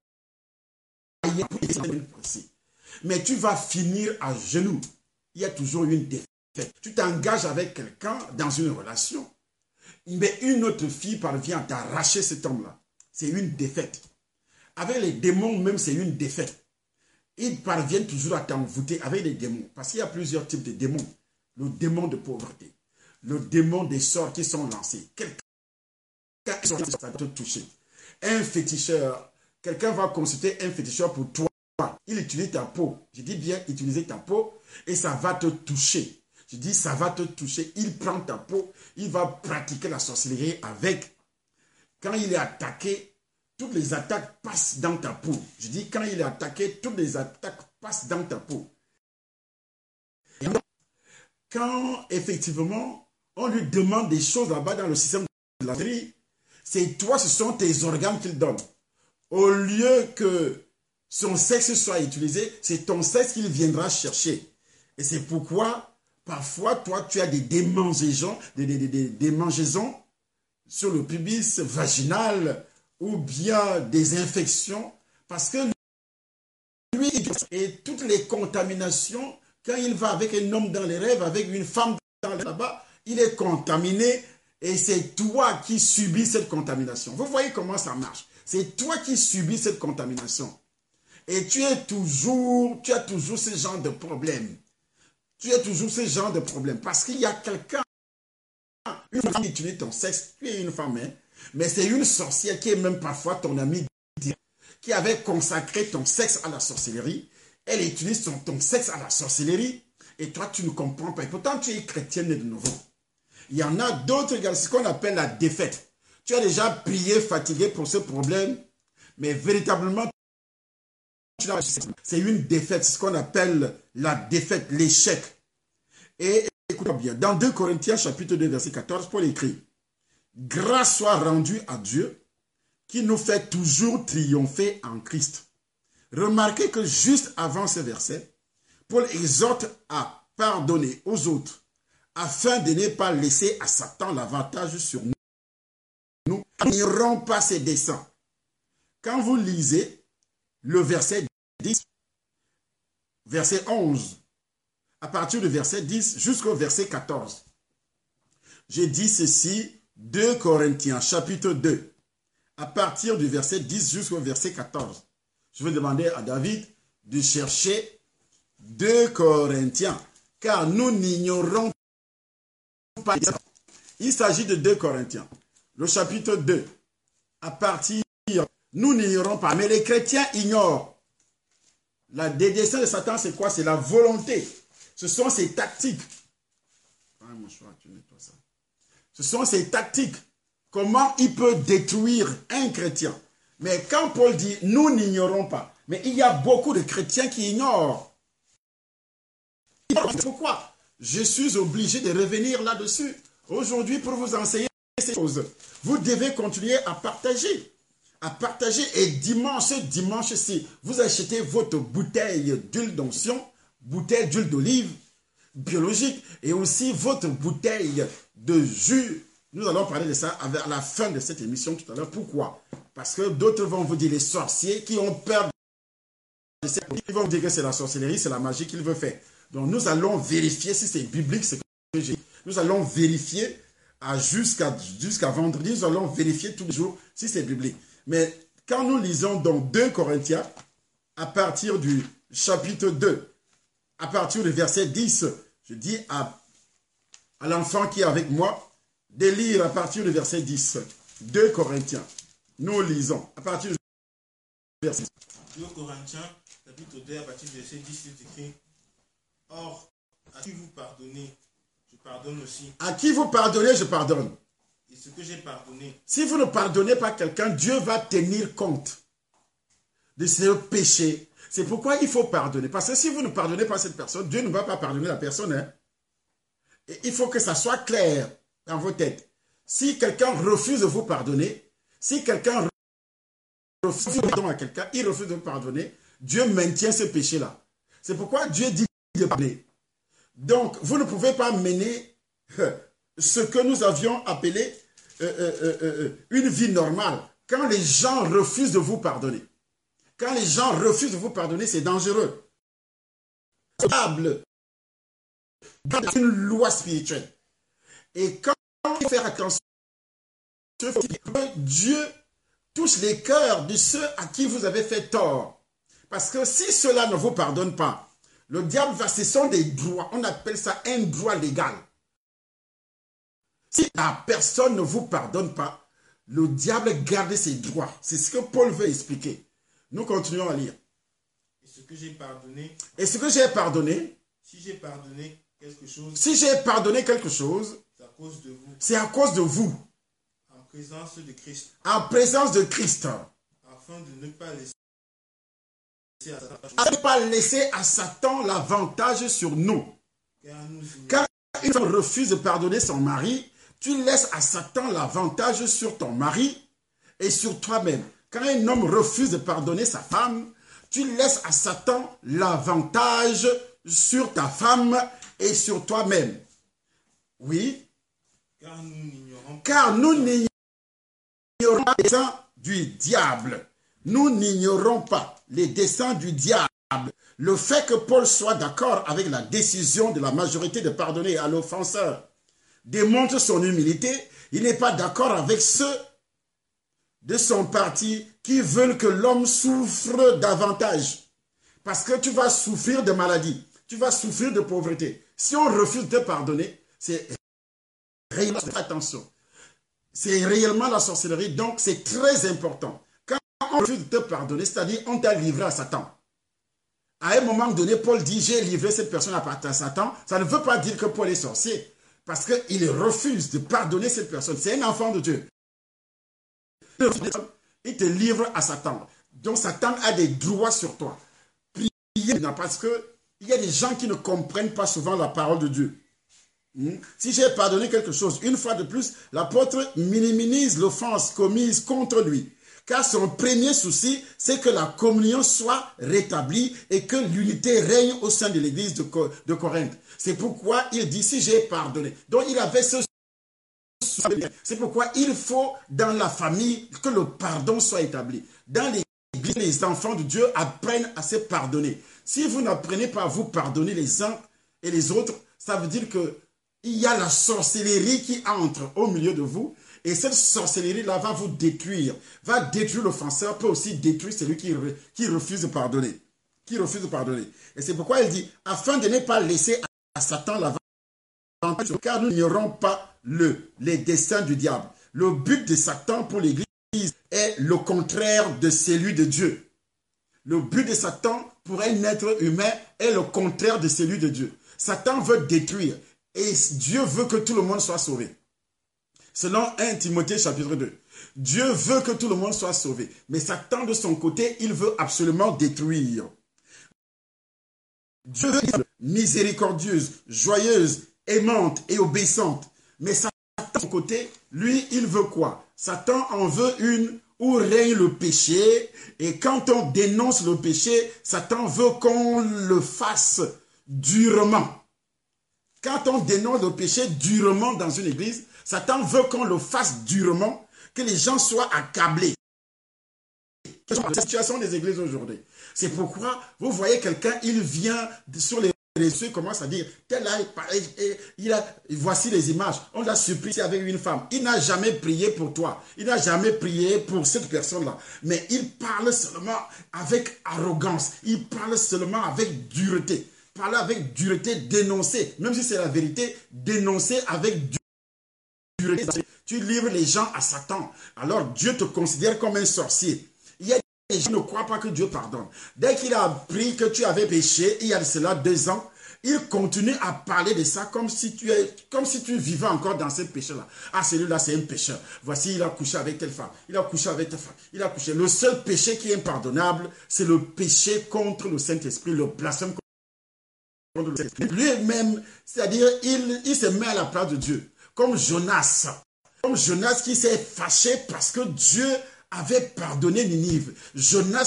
pour les précis. Mais tu vas finir à genoux. Il y a toujours une défaite. Tu t'engages avec quelqu'un dans une relation, mais une autre fille parvient à t'arracher cet homme-là. C'est une défaite. Avec les démons même, c'est une défaite. Ils parviennent toujours à t'envoûter avec les démons. Parce qu'il y a plusieurs types de démons. Le démon de pauvreté. Le démon des sorts qui sont lancés. Quelqu'un qui va te toucher. Un féticheur. Quelqu'un va consulter un féticheur pour toi. Il utilise ta peau. Je dis bien utiliser ta peau et ça va te toucher. Je dis ça va te toucher. Il prend ta peau. Il va pratiquer la sorcellerie avec. Quand il est attaqué, toutes les attaques passent dans ta peau. Je dis quand il est attaqué, toutes les attaques passent dans ta peau. Et quand effectivement, on lui demande des choses là-bas dans le système de la vie, c'est toi, ce sont tes organes qu'il donne. Au lieu que son sexe soit utilisé, c'est ton sexe qu'il viendra chercher. Et c'est pourquoi, parfois, toi, tu as des démangeaisons, des mangeaisons sur le pubis vaginal ou bien des infections, parce que lui, et toutes les contaminations, quand il va avec un homme dans les rêves, avec une femme dans les rêves là-bas, il est contaminé et c'est toi qui subis cette contamination. Vous voyez comment ça marche? C'est toi qui subis cette contamination. Et tu as toujours ce genre de problème. Tu as toujours ce genre de problème. Parce qu'il y a quelqu'un, une femme qui utilise ton sexe, tu es une femme, hein, mais c'est une sorcière qui est même parfois ton amie, qui avait consacré ton sexe à la sorcellerie. Elle utilise ton sexe à la sorcellerie. Et toi, tu ne comprends pas. Et pourtant, tu es chrétienne de nouveau. Il y en a d'autres, c'est ce qu'on appelle la défaite. Tu as déjà prié, fatigué pour ce problème, mais véritablement, c'est une défaite, c'est ce qu'on appelle la défaite, l'échec. Et écoutez bien, dans 2 Corinthiens chapitre 2 verset 14, Paul écrit: grâce soit rendue à Dieu qui nous fait toujours triompher en Christ. Remarquez que juste avant ce verset, Paul exhorte à pardonner aux autres afin de ne pas laisser à Satan l'avantage sur nous. Nous n'irons pas ses desseins. Quand vous lisez le verset 10, verset 11, à partir du verset 10 jusqu'au verset 14, j'ai dit ceci, 2 Corinthiens chapitre 2, à partir du verset 10 jusqu'au verset 14. Je vais demander à David de chercher 2 Corinthiens, car nous n'ignorons pas. Il s'agit de 2 Corinthiens, le chapitre 2, à partir, nous n'ignorons pas, mais les chrétiens ignorent. Des desseins de Satan, c'est quoi? C'est la volonté. Ce sont ses tactiques. Ce sont ses tactiques. Comment il peut détruire un chrétien? Mais quand Paul dit, nous n'ignorons pas, mais il y a beaucoup de chrétiens qui ignorent. Pourquoi? Je suis obligé de revenir là-dessus aujourd'hui pour vous enseigner ces choses. Vous devez continuer à partager. Et dimanche-ci, vous achetez votre bouteille d'huile d'onction, bouteille d'huile d'olive biologique et aussi votre bouteille de jus. Nous allons parler de ça à la fin de cette émission tout à l'heure. Pourquoi? Parce que d'autres vont vous dire les sorciers qui ont peur de cette... Ils vont dire que c'est la sorcellerie, c'est la magie qu'ils veulent faire. Donc nous allons vérifier si c'est biblique ce que j'ai dit. Nous allons vérifier jusqu'à vendredi, nous allons vérifier tous les jours si c'est biblique. Mais quand nous lisons dans 2 Corinthiens, à partir du chapitre 2, à partir du verset 10, je dis à l'enfant qui est avec moi de lire à partir du verset 10. 2 Corinthiens. Nous lisons à partir du verset 10. 2 Corinthiens, chapitre 2, à partir du verset 10, c'est écrit: or, à qui vous pardonnez, je pardonne aussi. À qui vous pardonnez, je pardonne. Et ce que j'ai pardonné. Si vous ne pardonnez pas quelqu'un, Dieu va tenir compte de ce péché. C'est pourquoi il faut pardonner. Parce que si vous ne pardonnez pas cette personne, Dieu ne va pas pardonner la personne. Hein? Et il faut que ça soit clair dans vos têtes. Si quelqu'un refuse de vous pardonner, si quelqu'un refuse de pardonner à quelqu'un, il refuse de vous pardonner, Dieu maintient ce péché-là. C'est pourquoi Dieu dit de pardonner. Donc, vous ne pouvez pas mener ce que nous avions appelé une vie normale. Quand les gens refusent de vous pardonner, quand les gens refusent de vous pardonner, c'est dangereux. C'est une loi spirituelle. Et quand il faut faire attention, Dieu touche les cœurs de ceux à qui vous avez fait tort. Parce que si cela ne vous pardonne pas, le diable va, ce sont des droits, on appelle ça un droit légal. Si la personne ne vous pardonne pas, le diable garde ses droits. C'est ce que Paul veut expliquer. Nous continuons à lire. Et ce que j'ai pardonné. Et ce que j'ai pardonné. Si j'ai pardonné quelque chose. Si j'ai pardonné quelque chose. C'est à cause de vous. C'est à cause de vous. En présence de Christ. En présence de Christ. Afin de ne pas laisser à Satan l'avantage sur nous. Car une femme refuse de pardonner son mari, tu laisses à Satan l'avantage sur ton mari et sur toi-même. Quand un homme refuse de pardonner sa femme, tu laisses à Satan l'avantage sur ta femme et sur toi-même. Oui. Car nous n'ignorons pas les desseins du diable. Nous n'ignorons pas les desseins du diable. Le fait que Paul soit d'accord avec la décision de la majorité de pardonner à l'offenseur démontre son humilité. Il n'est pas d'accord avec ceux de son parti qui veulent que l'homme souffre davantage. Parce que tu vas souffrir de maladie, tu vas souffrir de pauvreté. Si on refuse de pardonner, c'est réellement, attention, c'est réellement la sorcellerie, donc c'est très important. Quand on refuse de te pardonner, c'est-à-dire on t'a livré à Satan. À un moment donné, Paul dit, j'ai livré cette personne à Satan. Ça ne veut pas dire que Paul est sorcier, parce qu'il refuse de pardonner cette personne. C'est un enfant de Dieu. Il te livre à Satan. Donc Satan a des droits sur toi. Parce qu'il y a des gens qui ne comprennent pas souvent la parole de Dieu. Si j'ai pardonné quelque chose, une fois de plus, l'apôtre minimise l'offense commise contre lui. Car son premier souci, c'est que la communion soit rétablie et que l'unité règne au sein de l'église de Corinthe. C'est pourquoi il dit, si j'ai pardonné. Donc il avait ce souci. C'est pourquoi il faut, dans la famille, que le pardon soit établi. Dans l'église, les enfants de Dieu apprennent à se pardonner. Si vous n'apprenez pas à vous pardonner les uns et les autres, ça veut dire que il y a la sorcellerie qui entre au milieu de vous et cette sorcellerie-là va vous détruire. Va détruire l'offenseur, peut aussi détruire celui qui refuse de pardonner. Qui refuse de pardonner. Et c'est pourquoi il dit, afin de ne pas laisser à Satan l'avantage, car nous n'ignorons pas les desseins du diable. Le but de Satan pour l'Église est le contraire de celui de Dieu. Le but de Satan pour un être humain est le contraire de celui de Dieu. Satan veut détruire. Et Dieu veut que tout le monde soit sauvé. Selon 1 Timothée chapitre 2. Dieu veut que tout le monde soit sauvé. Mais Satan de son côté, il veut absolument détruire. Dieu est miséricordieuse, joyeuse, aimante et obéissante. Mais Satan de son côté, lui, il veut quoi? Satan en veut une où règne le péché. Et quand on dénonce le péché, Satan veut qu'on le fasse durement. Quand on dénonce le péché durement dans une église, Satan veut qu'on le fasse durement, que les gens soient accablés. C'est la situation des églises aujourd'hui. C'est pourquoi vous voyez quelqu'un, il vient sur les réseaux, il commence à dire, tel là, voici les images, on l'a supplié avec une femme. Il n'a jamais prié pour toi, il n'a jamais prié pour cette personne-là. Mais il parle seulement avec arrogance, il parle seulement avec dureté. Parler avec dureté, dénoncer, même si c'est la vérité, dénoncer avec dureté. Tu livres les gens à Satan. Alors Dieu te considère comme un sorcier. Il y a des gens qui ne croient pas que Dieu pardonne. Dès qu'il a appris que tu avais péché, il y a de cela 2 ans, il continue à parler de ça comme si tu vivais encore dans ce péché-là. Ah, celui-là, c'est un pécheur. Voici, il a couché avec telle femme. Il a couché avec telle femme. Il a couché. Le seul péché qui est impardonnable, c'est le péché contre le Saint-Esprit, le blasphème. Lui-même, c'est-à-dire, il se met à la place de Dieu. Comme Jonas. Comme Jonas qui s'est fâché parce que Dieu avait pardonné Ninive. Jonas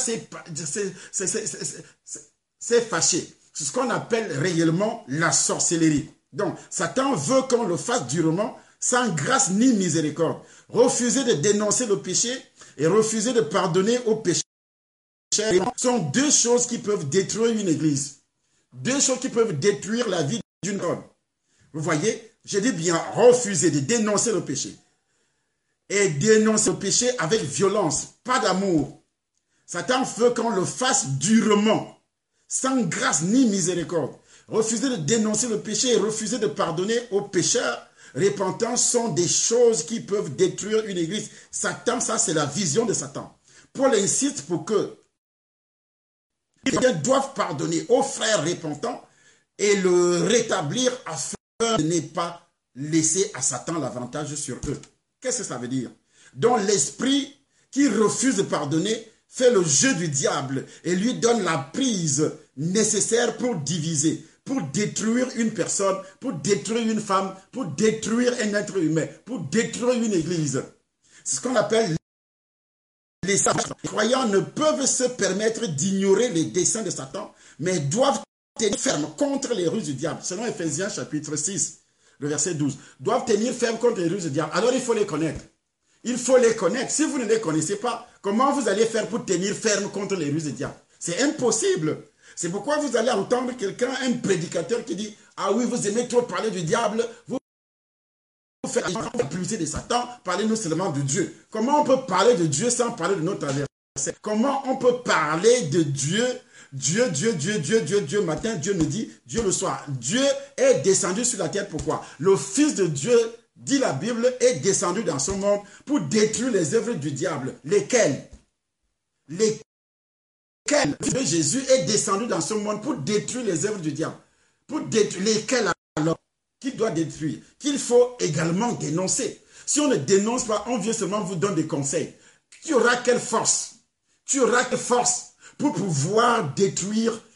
s'est fâché. C'est ce qu'on appelle réellement la sorcellerie. Donc, Satan veut qu'on le fasse durement, sans grâce ni miséricorde. Refuser de dénoncer le péché et refuser de pardonner aux pécheurs sont 2 choses qui peuvent détruire une église. 2 choses qui peuvent détruire la vie d'une personne. Vous voyez, je dis bien refuser de dénoncer le péché. Et dénoncer le péché avec violence, pas d'amour. Satan veut qu'on le fasse durement, sans grâce ni miséricorde. Refuser de dénoncer le péché et refuser de pardonner aux pécheurs repentants sont des choses qui peuvent détruire une église. Satan, ça c'est la vision de Satan. Paul insiste pour que les chrétiens doivent pardonner aux frères repentants et le rétablir afin de ne pas laisser à Satan l'avantage sur eux. Qu'est-ce que ça veut dire? Donc l'esprit qui refuse de pardonner fait le jeu du diable et lui donne la prise nécessaire pour diviser, pour détruire une personne, pour détruire une femme, pour détruire un être humain, pour détruire une église. C'est ce qu'on appelle les sages. Les croyants ne peuvent se permettre d'ignorer les desseins de Satan, mais doivent tenir ferme contre les ruses du diable. Selon Ephésiens chapitre 6, le verset 12. Doivent tenir ferme contre les ruses du diable. Alors il faut les connaître. Il faut les connaître. Si vous ne les connaissez pas, comment vous allez faire pour tenir ferme contre les ruses du diable? C'est impossible. C'est pourquoi vous allez entendre quelqu'un, un prédicateur qui dit « Ah oui, vous aimez trop parler du diable, vous faites la publicité de Satan, parlez-nous seulement de Dieu. » Comment on peut parler de Dieu sans parler de notre adversaire? Comment on peut parler de Dieu, Dieu, matin, Dieu midi, Dieu le soir? Dieu est descendu sur la terre, pourquoi? Le Fils de Dieu, dit la Bible, est descendu dans ce monde pour détruire les œuvres du diable. Lesquelles? Jésus est descendu dans ce monde pour détruire les œuvres du diable. Pour détruire lesquelles alors? Qu'il doit détruire, qu'il faut également dénoncer. Si on ne dénonce pas, on vient seulement vous donner des conseils. Tu auras quelle force? Tu auras quelle force pour pouvoir détruire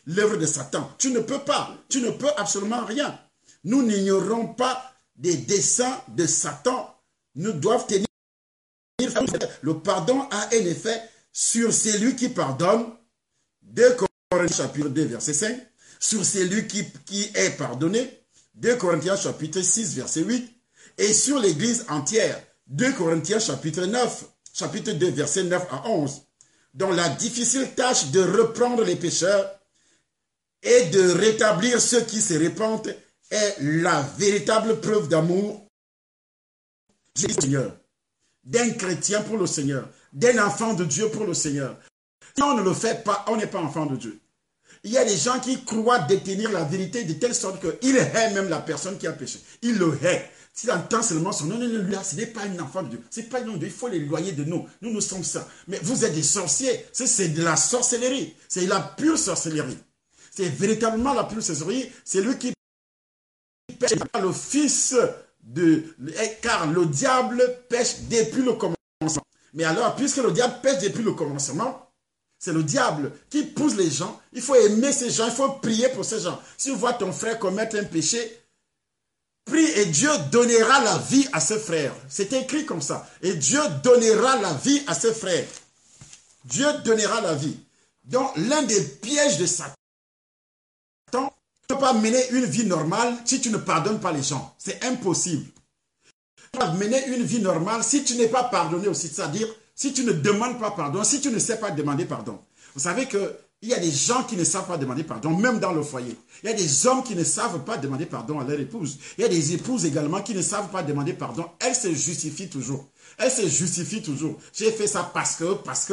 l'œuvre de Satan. Tu ne peux pas. Tu ne peux absolument rien. Nous n'ignorons pas des desseins de Satan. Nous devons tenir. Le pardon a un effet sur celui qui pardonne. 2 Corinthiens chapitre 2 verset 5. Sur celui qui est pardonné. 2 Corinthiens chapitre 6 verset 8. Et sur l'église entière. 2 Corinthiens chapitre 9. Chapitre 2 verset 9 à 11. Donc la difficile tâche de reprendre les pécheurs et de rétablir ceux qui se répandent est la véritable preuve d'amour du Seigneur, d'un chrétien pour le Seigneur, d'un enfant de Dieu pour le Seigneur. Si on ne le fait pas, on n'est pas enfant de Dieu. Il y a des gens qui croient détenir la vérité de telle sorte qu'il hait même la personne qui a péché. Il le hait. S'il entend seulement son nom, là, ce n'est pas un enfant de Dieu. Ce n'est pas un nom de Dieu. Il faut l'éloigner de nous. Nous sommes ça. Mais vous êtes des sorciers. C'est de la sorcellerie. C'est la pure sorcellerie. C'est véritablement la pure sorcellerie. C'est lui qui pêche le fils de... Car le diable pêche depuis le commencement. Mais alors, puisque le diable pêche depuis le commencement, c'est le diable qui pousse les gens. Il faut aimer ces gens. Il faut prier pour ces gens. Si tu vois ton frère commettre un péché, prie et Dieu donnera la vie à ce frère. C'est écrit comme ça. Et Dieu donnera la vie à ce frère. Dieu donnera la vie. Donc, l'un des pièges de Satan, tu ne peux pas mener une vie normale si tu ne pardonnes pas les gens. C'est impossible. Tu peux mener une vie normale si tu n'es pas pardonné aussi. C'est-à-dire, si tu ne demandes pas pardon, si tu ne sais pas demander pardon. Vous savez qu'il y a des gens qui ne savent pas demander pardon, même dans le foyer. Il y a des hommes qui ne savent pas demander pardon à leur épouse. Il y a des épouses également qui ne savent pas demander pardon. Elles se justifient toujours. Elles se justifient toujours. J'ai fait ça parce que.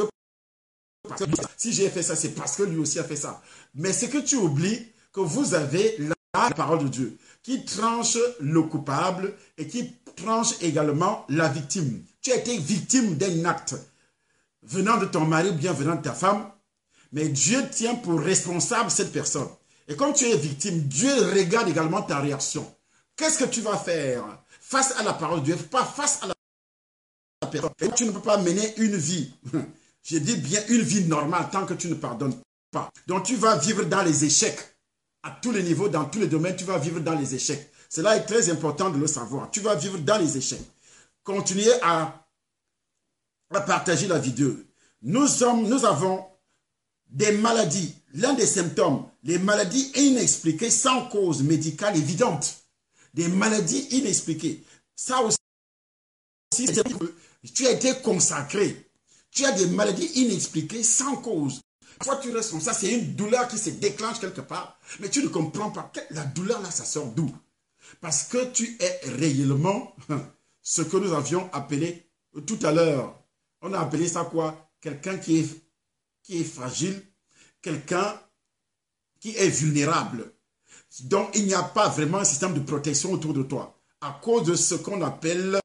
Si j'ai fait ça, c'est parce que lui aussi a fait ça. Mais c'est que tu oublies que vous avez la parole de Dieu qui tranche le coupable et qui tranche également la victime. Tu as été victime d'un acte venant de ton mari ou bien venant de ta femme, mais Dieu tient pour responsable cette personne. Et comme tu es victime, Dieu regarde également ta réaction. Qu'est-ce que tu vas faire face à la parole de Dieu, pas face à la personne. Et tu ne peux pas mener une vie, je dis bien une vie normale tant que tu ne pardonnes pas. Donc tu vas vivre dans les échecs. À tous les niveaux, dans tous les domaines, tu vas vivre dans les échecs. Cela est très important de le savoir. Tu vas vivre dans les échecs. Continuez à partager la vidéo. Nous avons des maladies. L'un des symptômes, les maladies inexpliquées sans cause médicale évidente. Des maladies inexpliquées. Ça aussi, tu as été consacré. Tu as des maladies inexpliquées sans cause. Toi, tu restes comme ça, c'est une douleur qui se déclenche quelque part, mais tu ne comprends pas. La douleur, là, ça sort d'où? Parce que tu es réellement ce que nous avions appelé tout à l'heure. On a appelé ça quoi? Quelqu'un qui est fragile, quelqu'un qui est vulnérable. Donc, il n'y a pas vraiment un système de protection autour de toi à cause de ce qu'on appelle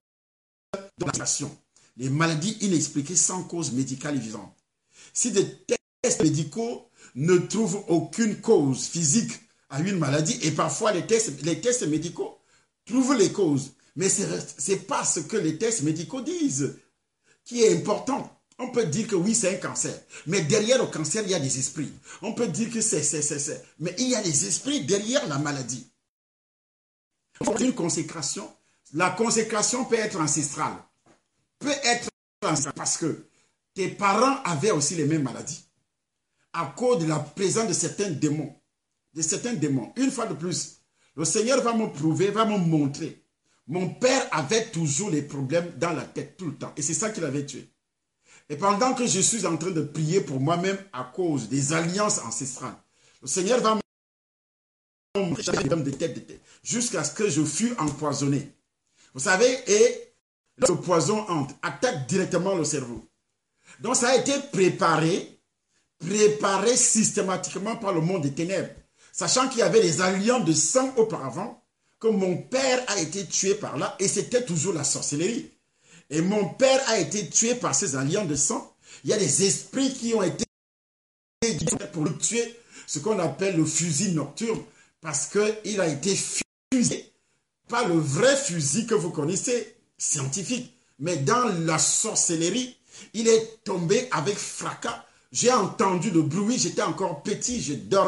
les maladies inexpliquées sans cause médicale évidente. Si des tests médicaux ne trouvent aucune cause physique à une maladie, et parfois les tests médicaux trouvent les causes, mais ce n'est pas ce que les tests médicaux disent qui est important. On peut dire que oui, c'est un cancer, mais derrière le cancer, il y a des esprits. On peut dire que c'est, mais il y a des esprits derrière la maladie. Une consécration, la consécration peut être ancestrale, parce que tes parents avaient aussi les mêmes maladies à cause de la présence de certains démons. Une fois de plus, le Seigneur va me prouver, va me montrer. Mon père avait toujours les problèmes dans la tête tout le temps. Et c'est ça qui l'avait tué. Et pendant que je suis en train de prier pour moi-même à cause des alliances ancestrales, le Seigneur va me montrer des problèmes de tête, jusqu'à ce que je fus empoisonné. Vous savez, et le poison entre, attaque directement le cerveau. Donc ça a été préparé systématiquement par le monde des ténèbres. Sachant qu'il y avait des alliances de sang auparavant, que mon père a été tué par là, et c'était toujours la sorcellerie. Et mon père a été tué par ces alliances de sang. Il y a des esprits qui ont été pour le tuer, ce qu'on appelle le fusil nocturne, parce qu'il a été fusillé, pas le vrai fusil que vous connaissez, scientifique, mais dans la sorcellerie, il est tombé avec fracas. J'ai entendu le bruit, j'étais encore petit, je dormais.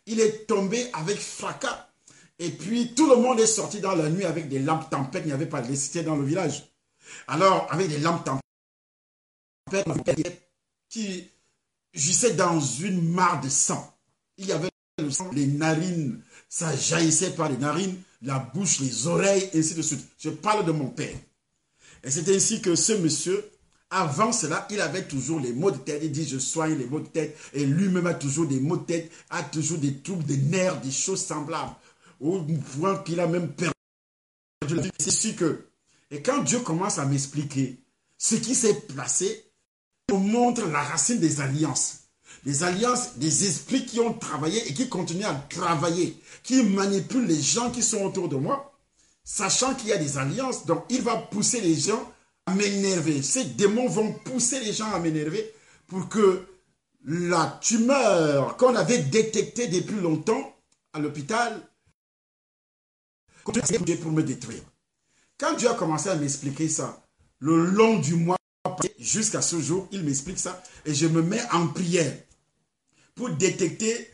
il est tombé avec fracas. Et puis, tout le monde est sorti dans la nuit avec des lampes tempêtes. Il n'y avait pas d'électricité dans le village. Alors, avec des lampes tempêtes, qui gissaient dans une mare de sang. Il y avait le sang, les narines, ça jaillissait par les narines, la bouche, les oreilles, ainsi de suite. Je parle de mon père. Et c'est ainsi que ce monsieur, avant cela, il avait toujours les maux de tête. Il dit, je soigne les maux de tête. Et lui-même a toujours des maux de tête, a toujours des troubles de nerfs, des choses semblables. Au point qu'il a même perdu la vie. C'est sûr que, et quand Dieu commence à m'expliquer ce qui s'est placé, il me montre la racine des alliances. Des alliances, des esprits qui ont travaillé et qui continuent à travailler, qui manipulent les gens qui sont autour de moi, sachant qu'il y a des alliances, donc il va pousser les gens à m'énerver. Ces démons vont pousser les gens à m'énerver pour que la tumeur qu'on avait détectée depuis longtemps à l'hôpital continue pour me détruire. Quand Dieu a commencé à m'expliquer ça, le long du mois, jusqu'à ce jour, il m'explique ça et je me mets en prière pour détecter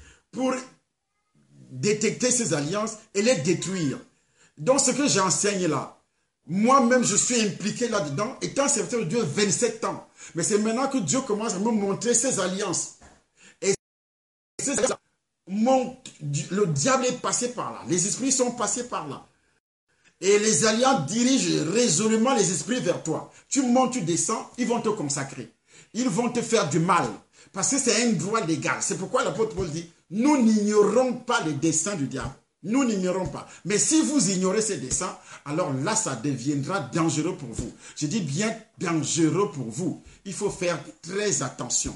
ces alliances et les détruire. Donc ce que j'enseigne là, moi-même je suis impliqué là-dedans, étant serviteur de Dieu 27 ans. Mais c'est maintenant que Dieu commence à me montrer ces alliances. Et ces alliances, le diable est passé par là, les esprits sont passés par là. Et les alliances dirigent résolument les esprits vers toi. Tu montes, tu descends, ils vont te consacrer. Ils vont te faire du mal. Parce que c'est un droit légal. C'est pourquoi l'apôtre Paul dit, nous n'ignorons pas les desseins du diable. Nous n'ignorons pas. Mais si vous ignorez ces desseins, alors là, ça deviendra dangereux pour vous. Je dis bien dangereux pour vous. Il faut faire très attention.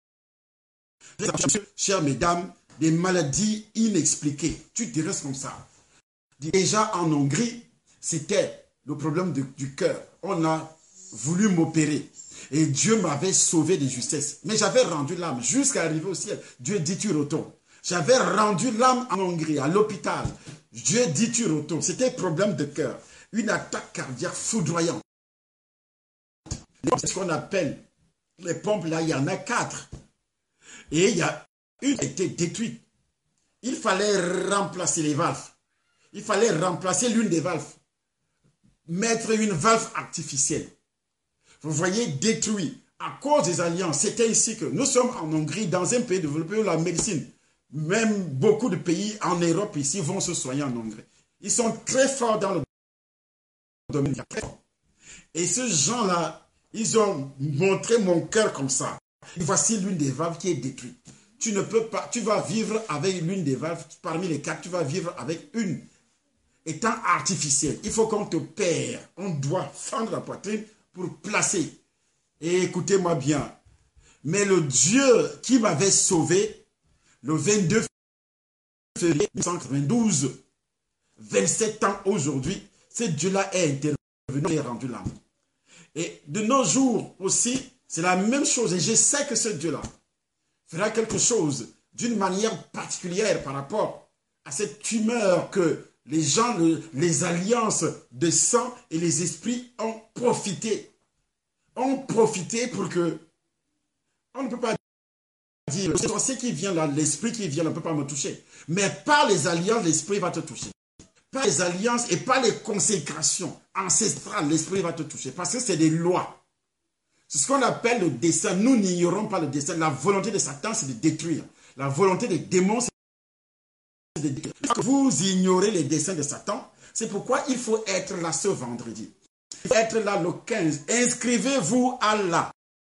Chères mesdames, des maladies inexpliquées. Tu te restes comme ça. Déjà en Hongrie, c'était le problème du cœur. On a voulu m'opérer. Et Dieu m'avait sauvé de justesse. Mais j'avais rendu l'âme jusqu'à arriver au ciel. Dieu dit tu retournes. J'avais rendu l'âme en Hongrie, à l'hôpital. Dieu dit tu retournes. C'était un problème de cœur. Une attaque cardiaque foudroyante. C'est ce qu'on appelle les pompes là, il y en a 4. Et il y a une qui a été détruite. Il fallait remplacer les valves. Il fallait remplacer l'une des valves. Mettre une valve artificielle. Vous voyez, détruit à cause des alliances. C'est ainsi que nous sommes en Hongrie, dans un pays développé où la médecine, même beaucoup de pays en Europe ici vont se soigner en Hongrie. Ils sont très forts dans le domaine. Et ces gens-là, ils ont montré mon cœur comme ça. Et voici l'une des valves qui est détruite. Tu ne peux pas, tu vas vivre avec l'une des valves, parmi les 4, tu vas vivre avec une étant artificielle. Il faut qu'on te perd. On doit fendre la poitrine pour placer. Et écoutez-moi bien. Mais le Dieu qui m'avait sauvé, le 22 février 1992, 27 ans aujourd'hui, ce Dieu-là est intervenu et a rendu l'âme. Et de nos jours aussi, c'est la même chose. Et je sais que ce Dieu-là fera quelque chose d'une manière particulière par rapport à cette tumeur que les gens, les alliances de sang et les esprits ont profité. Ont profité pour que... On ne peut pas dire, le sorcier qui vient là, l'esprit qui vient, ne peut pas me toucher. Mais par les alliances, l'esprit va te toucher. Par les alliances et par les consécrations ancestrales, l'esprit va te toucher. Parce que c'est des lois. C'est ce qu'on appelle le dessein. Nous n'ignorons pas le dessein. La volonté de Satan, c'est de détruire. La volonté des démons, c'est de détruire. Parce que vous ignorez les desseins de Satan, c'est pourquoi il faut être là ce vendredi. Il faut être là le 15. Inscrivez-vous à là.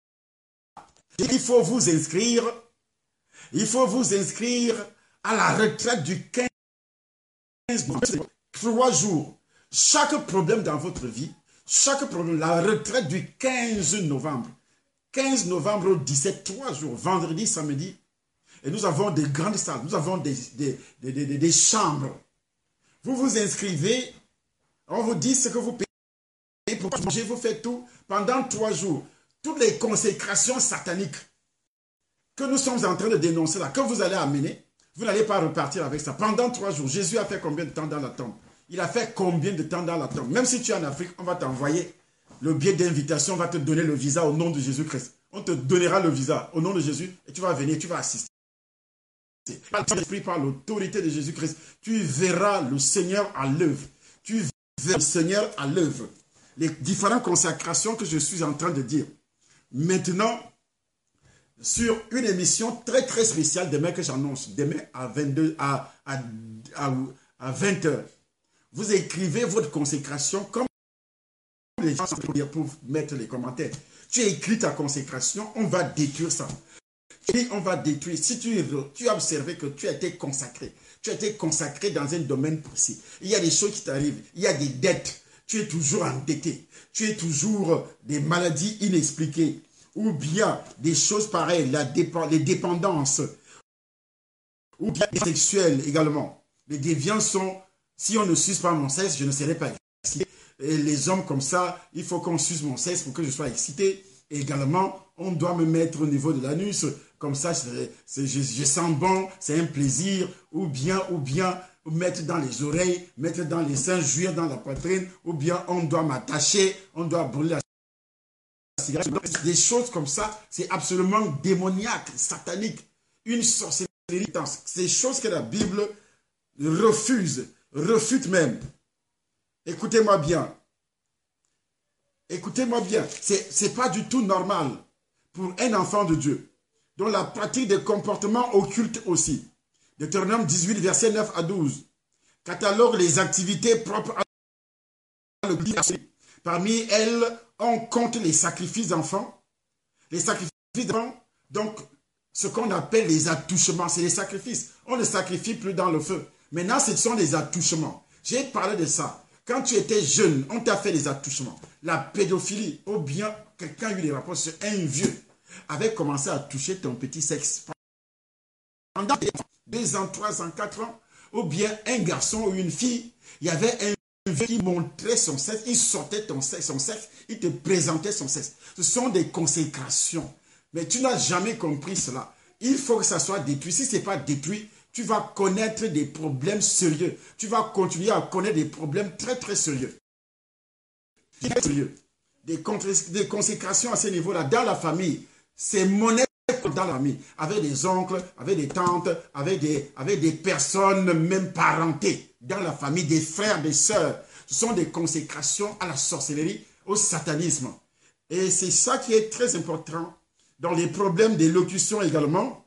Il faut vous inscrire. Il faut vous inscrire à la retraite du 15 novembre. 3 jours. Chaque problème dans votre vie, chaque problème, la retraite du 15 novembre. 15 novembre au 17, 3 jours, vendredi, samedi. Et nous avons des grandes salles, nous avons des chambres. Vous vous inscrivez, on vous dit ce que vous payez pour manger, vous faites tout pendant 3 jours. Toutes les consécrations sataniques que nous sommes en train de dénoncer là, que vous allez amener, vous n'allez pas repartir avec ça. Pendant 3 jours, Jésus a fait combien de temps dans la tombe? Il a fait combien de temps dans la tombe? Même si tu es en Afrique, on va t'envoyer le billet d'invitation, on va te donner le visa au nom de Jésus-Christ. On te donnera le visa au nom de Jésus et tu vas venir, tu vas assister. Par l'Esprit, par l'autorité de Jésus-Christ, tu verras le Seigneur à l'œuvre. Tu verras le Seigneur à l'œuvre. Les différentes consacrations que je suis en train de dire. Maintenant, sur une émission très très spéciale demain que j'annonce, demain à 20 heures. Vous écrivez votre consécration comme les gens pour mettre les commentaires. Tu écris ta consécration, on va détruire ça. On va détruire. Si tu as observé que tu as été consacré dans un domaine précis. Il y a des choses qui t'arrivent, il y a des dettes. Tu es toujours endetté. Tu es toujours des maladies inexpliquées. Ou bien des choses pareilles, les dépendances. Ou bien les sexuels également. Les déviances sont, si on ne suce pas mon sexe, je ne serai pas excité. Et les hommes comme ça, il faut qu'on suce mon sexe pour que je sois excité. Et également, on doit me mettre au niveau de l'anus. Comme ça, je sens bon, c'est un plaisir. Ou bien, mettre dans les oreilles, mettre dans les seins, jouir dans la poitrine. Ou bien, on doit m'attacher, on doit brûler la cigarette. Des choses comme ça, c'est absolument démoniaque, satanique. Une sorcellerie. C'est des choses que la Bible refute même. Écoutez-moi bien. Écoutez-moi bien. Ce n'est pas du tout normal pour un enfant de Dieu. Dont la pratique des comportements occultes aussi. Deutéronome 18, versets 9 à 12. Catalogue les activités propres à l'occulte. Parmi elles, on compte les sacrifices d'enfants. Les sacrifices d'enfants, donc ce qu'on appelle les attouchements, c'est les sacrifices. On ne sacrifie plus dans le feu. Maintenant, ce sont les attouchements. J'ai parlé de ça. Quand tu étais jeune, on t'a fait des attouchements. La pédophilie, ou bien quelqu'un a eu des rapports sur un vieux, avait commencé à toucher ton petit sexe. Pendant 2 ans, 3 ans, 4 ans, ou bien un garçon ou une fille, il y avait un vieux qui montrait son sexe, il sortait son sexe, il te présentait son sexe. Ce sont des consécrations. Mais tu n'as jamais compris cela. Il faut que ça soit détruit. Si ce n'est pas détruit, tu vas connaître des problèmes sérieux. Tu vas continuer à connaître des problèmes très très sérieux. Des consécrations à ce niveau-là, dans la famille, c'est monnaie dans la famille, avec des oncles, avec des tantes, avec des personnes même parentées, dans la famille, des frères, des sœurs. Ce sont des consécrations à la sorcellerie, au satanisme. Et c'est ça qui est très important dans les problèmes d'élocution également,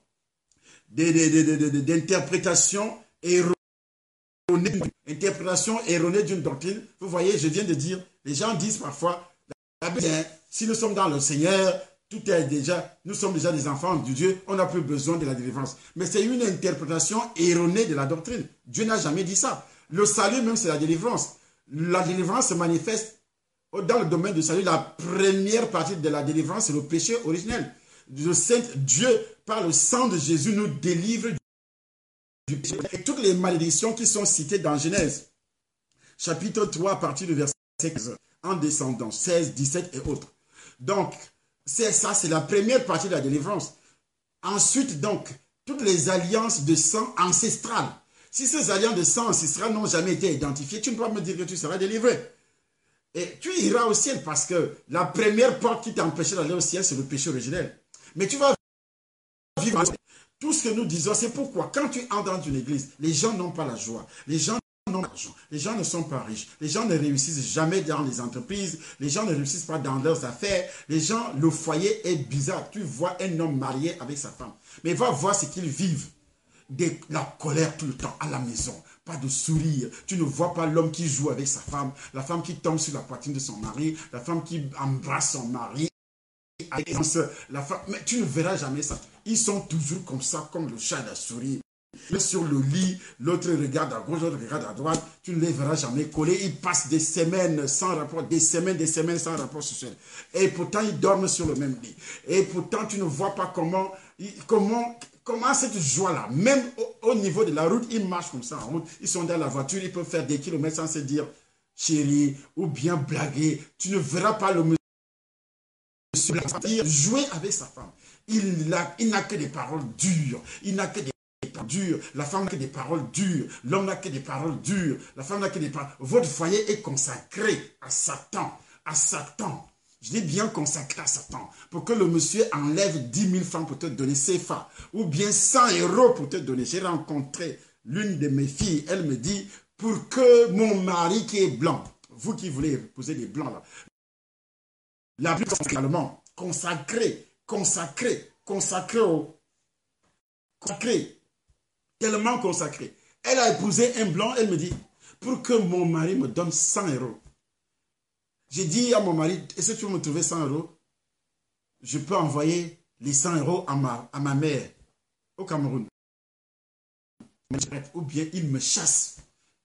d'interprétation erronée. Interprétation erronée d'une doctrine. Vous voyez, je viens de dire, les gens disent parfois, si nous sommes dans le Seigneur, nous sommes déjà des enfants de Dieu, on n'a plus besoin de la délivrance. Mais c'est une interprétation erronée de la doctrine. Dieu n'a jamais dit ça. Le salut même, c'est la délivrance. La délivrance se manifeste dans le domaine du salut. La première partie de la délivrance, c'est le péché originel. Dieu, par le sang de Jésus, nous délivre du péché. Et toutes les malédictions qui sont citées dans Genèse, chapitre 3, à partir du verset 15, en descendant, 16, 17 et autres. Donc, c'est ça, c'est la première partie de la délivrance. Ensuite, donc, toutes les alliances de sang ancestrales. Si ces alliances de sang ancestrales n'ont jamais été identifiées, tu ne peux pas me dire que tu seras délivré. Et tu iras au ciel parce que la première porte qui t'empêchait d'aller au ciel, c'est le péché originel. Mais tu vas vivre. Tout ce que nous disons, c'est pourquoi quand tu entres dans une église, les gens n'ont pas la joie. Les gens n'ont pas l'argent. Les gens ne sont pas riches. Les gens ne réussissent jamais dans les entreprises. Les gens ne réussissent pas dans leurs affaires. Les gens, le foyer est bizarre. Tu vois un homme marié avec sa femme. Mais va voir ce qu'ils vivent. La colère tout le temps à la maison. Pas de sourire. Tu ne vois pas l'homme qui joue avec sa femme. La femme qui tombe sur la poitrine de son mari. La femme qui embrasse son mari. Mais tu ne verras jamais ça. Ils sont toujours comme ça, comme le chat et la souris. Sur le lit, l'autre regarde à gauche, l'autre regarde à droite. Tu ne les verras jamais collés. Ils passent des semaines sans rapport, des semaines sans rapport sexuel. Et pourtant, ils dorment sur le même lit. Et pourtant, tu ne vois pas comment cette joie-là, même au niveau de la route, ils marchent comme ça en route. Ils sont dans la voiture, ils peuvent faire des kilomètres sans se dire chérie ou bien blaguer. Tu ne verras pas le jouer avec sa femme. Il n'a que des paroles dures. Il n'a que des paroles dures. La femme n'a que des paroles dures. L'homme n'a que des paroles dures. La femme n'a que des paroles. Votre foyer est consacré à Satan. À Satan. Je dis bien consacré à Satan. Pour que le monsieur enlève 10 000 francs pour te donner CFA. Ou bien 100 € pour te donner. J'ai rencontré l'une de mes filles. Elle me dit, pour que mon mari qui est blanc, vous qui voulez épouser des blancs là, la plus consacré, consacré, tellement consacré. Elle a épousé un blanc, elle me dit, pour que mon mari me donne 100 €. J'ai dit à mon mari, est-ce que tu veux me trouver 100 €? Je peux envoyer les 100 € à ma mère au Cameroun. Ou bien il me chasse.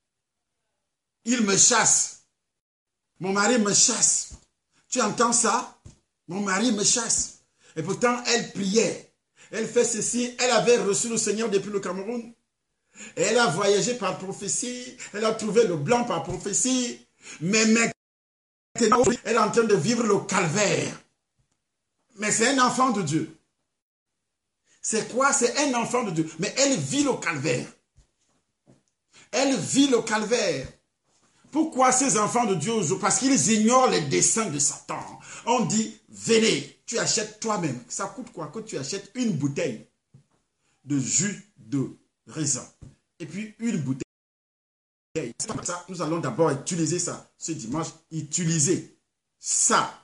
Il me chasse. Mon mari me chasse. Tu entends ça? Mon mari me chasse. Et pourtant, elle priait. Elle fait ceci. Elle avait reçu le Seigneur depuis le Cameroun. Et elle a voyagé par prophétie. Elle a trouvé le blanc par prophétie. Mais maintenant, elle est en train de vivre le calvaire. Mais c'est un enfant de Dieu. C'est quoi? C'est un enfant de Dieu. Mais elle vit le calvaire. Elle vit le calvaire. Pourquoi ces enfants de Dieu aujourd'hui? Parce qu'ils ignorent les desseins de Satan. On dit, venez, tu achètes toi-même. Ça coûte quoi? Que tu achètes une bouteille de jus de raisin. Et puis une bouteille. Ça, nous allons d'abord utiliser ça ce dimanche. Utiliser ça.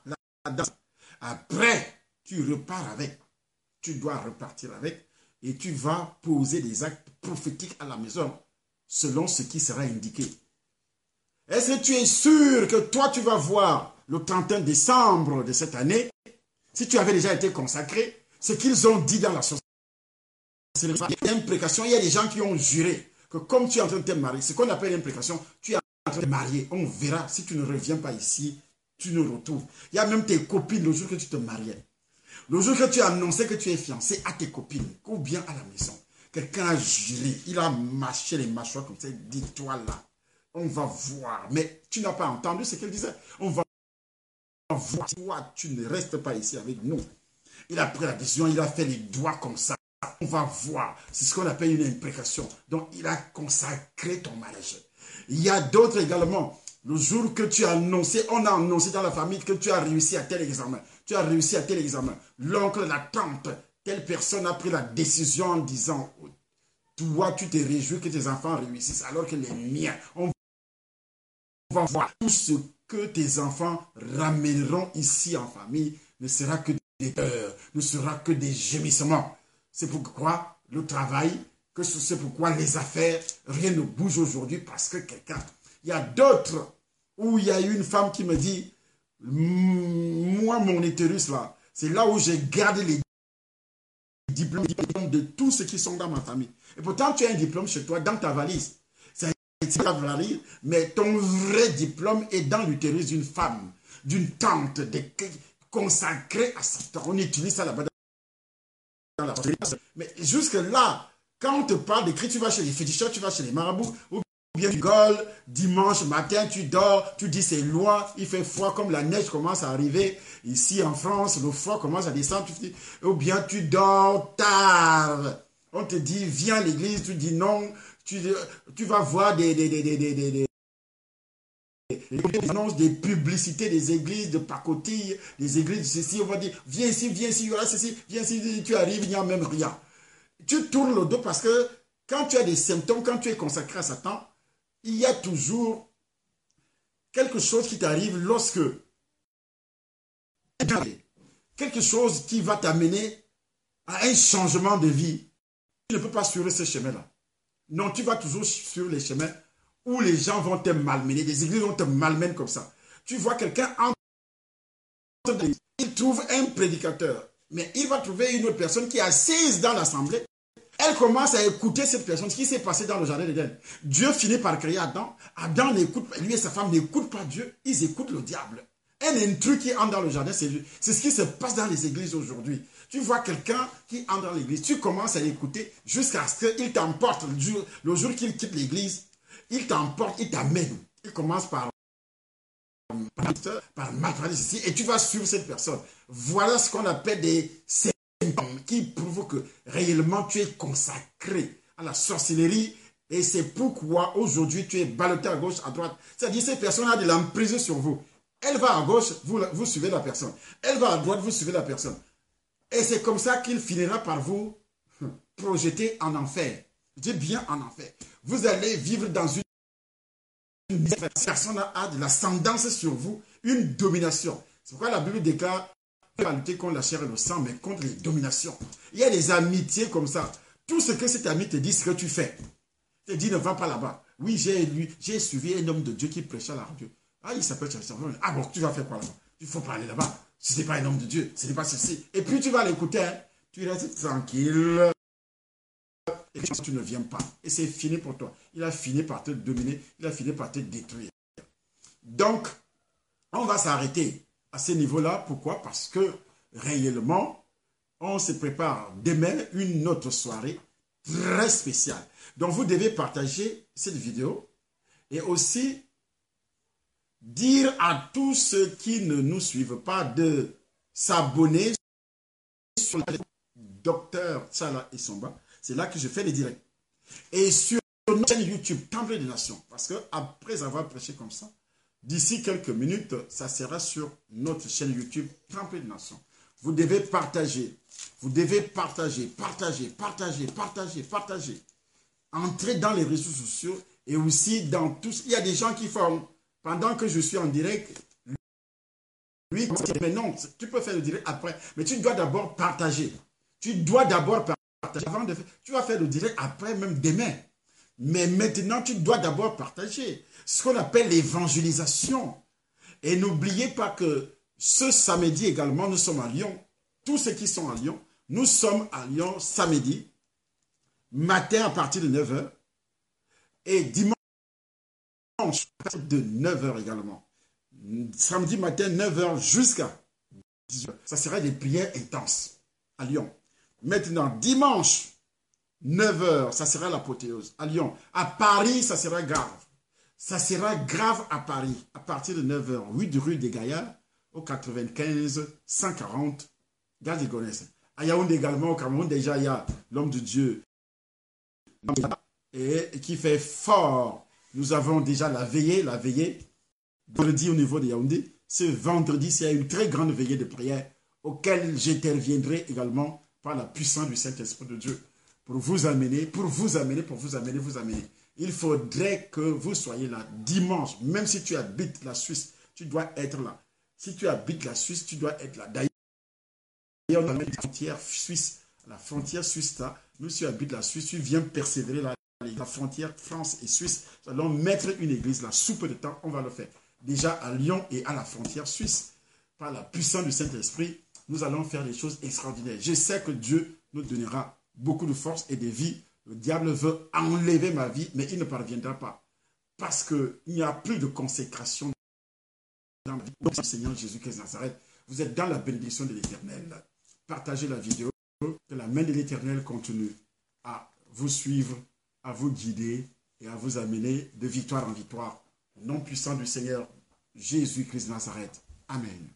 Après, tu repars avec. Tu dois repartir avec. Et tu vas poser des actes prophétiques à la maison. Selon ce qui sera indiqué. Est-ce que tu es sûr que toi, tu vas voir le 31 décembre de cette année, si tu avais déjà été consacré, ce qu'ils ont dit dans la société, il y a une imprécation, il y a des gens qui ont juré que comme tu es en train de te marier, ce qu'on appelle l'imprécation, tu es en train de te marier, on verra si tu ne reviens pas ici, tu ne retrouves. Il y a même tes copines le jour que tu te mariais. Le jour que tu as annoncé que tu es fiancé à tes copines, ou bien à la maison, quelqu'un a juré, il a mâché les mâchoires comme ça, dis-toi là. On va voir. Mais tu n'as pas entendu ce qu'il disait. On va voir. Toi, tu ne restes pas ici avec nous. Il a pris la décision, il a fait les doigts comme ça. On va voir. C'est ce qu'on appelle une imprécation. Donc, il a consacré ton mariage. Il y a d'autres également. Le jour que tu as annoncé, on a annoncé dans la famille que tu as réussi à tel examen. Tu as réussi à tel examen. L'oncle, la tante, telle personne a pris la décision en disant, toi, tu te réjouis que tes enfants réussissent alors que les miens, on va voir tout ce que tes enfants ramèneront ici en famille ne sera que des peurs, ne sera que des gémissements. C'est pourquoi le travail, c'est pourquoi les affaires, rien ne bouge aujourd'hui parce que quelqu'un, il y a d'autres où il y a une femme qui me dit, moi mon utérus là, c'est là où j'ai gardé les diplômes de tous ceux qui sont dans ma famille. Et pourtant tu as un diplôme chez toi dans ta valise. Mais ton vrai diplôme est dans l'utérus d'une femme, d'une tante, consacrée à Satan. On utilise ça là-bas dans la société. Mais jusque-là, quand on te parle d'écrit, tu vas chez les féticheurs, tu vas chez les marabouts, ou bien tu rigoles, dimanche matin, tu dors, tu dis c'est loin, il fait froid comme la neige commence à arriver. Ici en France, le froid commence à descendre, ou bien tu dors tard. On te dit, viens à l'église, tu dis non. Tu vas voir des annonces, des publicités des églises de pacotille, des églises de ceci. On va dire, viens ici, il y aura ceci, viens ici, tu arrives, il n'y a même rien. Tu tournes le dos parce que quand tu as des symptômes, quand tu es consacré à Satan, il y a toujours quelque chose qui t'arrive lorsque quelque chose qui va t'amener à un changement de vie. Tu ne peux pas suivre ce chemin-là. Non, tu vas toujours sur les chemins où les gens vont te malmener, des églises vont te malmener comme ça. Tu vois quelqu'un il trouve un prédicateur, mais il va trouver une autre personne qui est assise dans l'assemblée. Elle commence à écouter cette personne, ce qui s'est passé dans le jardin d'Éden. Dieu finit par créer Adam. Adam n'écoute pas, lui et sa femme n'écoutent pas Dieu, ils écoutent le diable. Un intrus qui entre dans le jardin, c'est ce qui se passe dans les églises aujourd'hui. Tu vois quelqu'un qui entre dans l'église, tu commences à l'écouter jusqu'à ce qu'il t'emporte. Le jour qu'il quitte l'église, il t'emporte, il t'amène. Il commence par maltraiter ceci et tu vas suivre cette personne. Voilà ce qu'on appelle des symptômes qui prouvent que réellement tu es consacré à la sorcellerie et c'est pourquoi aujourd'hui tu es ballotté à gauche, à droite. C'est-à-dire que ces personnes ont de l'emprise sur vous. Elle va à gauche, vous suivez la personne. Elle va à droite, vous suivez la personne. Et c'est comme ça qu'il finira par vous projeter en enfer. Je dis bien en enfer. Vous allez vivre dans une personne a de l'ascendance sur vous, une domination. C'est pourquoi la Bible déclare pas lutter contre la chair et le sang, mais contre les dominations. Il y a des amitiés comme ça. Tout ce que cet ami te dit, ce que tu fais. Il te dit, ne va pas là-bas. Oui, j'ai suivi un homme de Dieu qui prêchait à la radio. Ah, il s'appelle Charles. Ah bon, tu vas faire quoi là-bas? Il ne faut pas aller là-bas. Ce n'est pas un homme de Dieu, ce n'est pas ceci. Et puis tu vas l'écouter, hein. Tu restes tranquille. Et puis tu ne viens pas. Et c'est fini pour toi. Il a fini par te dominer, il a fini par te détruire. Donc, on va s'arrêter à ce niveau-là. Pourquoi? Parce que réellement, on se prépare demain une autre soirée très spéciale. Donc, vous devez partager cette vidéo et aussi dire à tous ceux qui ne nous suivent pas de s'abonner sur la Docteur Tchala Essomba. C'est là que je fais les directs. Et sur notre chaîne YouTube, Temple des Nations. Parce que après avoir prêché comme ça, d'ici quelques minutes, ça sera sur notre chaîne YouTube, Temple des Nations. Vous devez partager. Vous devez partager. Entrez dans les réseaux sociaux et aussi dans tous. Il y a des gens qui font, pendant que je suis en direct, lui, mais non, tu peux faire le direct après. Mais tu dois d'abord partager. Tu dois d'abord partager. Avant de faire, tu vas faire le direct après, même demain. Mais maintenant, tu dois d'abord partager. Ce qu'on appelle l'évangélisation. Et n'oubliez pas que ce samedi également, nous sommes à Lyon. Tous ceux qui sont à Lyon, nous sommes à Lyon samedi, matin à partir de 9 h. Et dimanche à partir de 9 h également. Samedi matin, 9 h jusqu'à 18 h. Ça sera des prières intenses à Lyon. Maintenant, dimanche, 9 h, ça sera l'apothéose à Lyon. À Paris, ça sera grave. Ça sera grave à Paris. À partir de 9 h, 8 rue des Gaillards, au 95 140, Gare des Gonesse. À Yaoundé également, au Cameroun, déjà, il y a l'homme de Dieu et qui fait fort. Nous avons déjà la veillée, vendredi au niveau de Yaoundé. Ce vendredi, c'est une très grande veillée de prière auquel j'interviendrai également par la puissance du Saint-Esprit de Dieu pour vous amener. Il faudrait que vous soyez là dimanche, même si tu habites la Suisse, tu dois être là. Si tu habites la Suisse, tu dois être là. D'ailleurs, on a la frontière suisse. La frontière suisse, là, nous, si tu habites la Suisse, tu viens persévérer là. La frontière France et Suisse, nous allons mettre une église là. Sous peu de temps, on va le faire. Déjà à Lyon et à la frontière suisse. Par la puissance du Saint-Esprit, nous allons faire des choses extraordinaires. Je sais que Dieu nous donnera beaucoup de force et de vie. Le diable veut enlever ma vie, mais il ne parviendra pas. Parce qu'il n'y a plus de consécration dans la vie du Seigneur Jésus-Christ de Nazareth. Vous êtes dans la bénédiction de l'Éternel. Partagez la vidéo. Que la main de l'Éternel continue à vous suivre, à vous guider et à vous amener de victoire en victoire. Au nom puissant du Seigneur Jésus-Christ de Nazareth. Amen.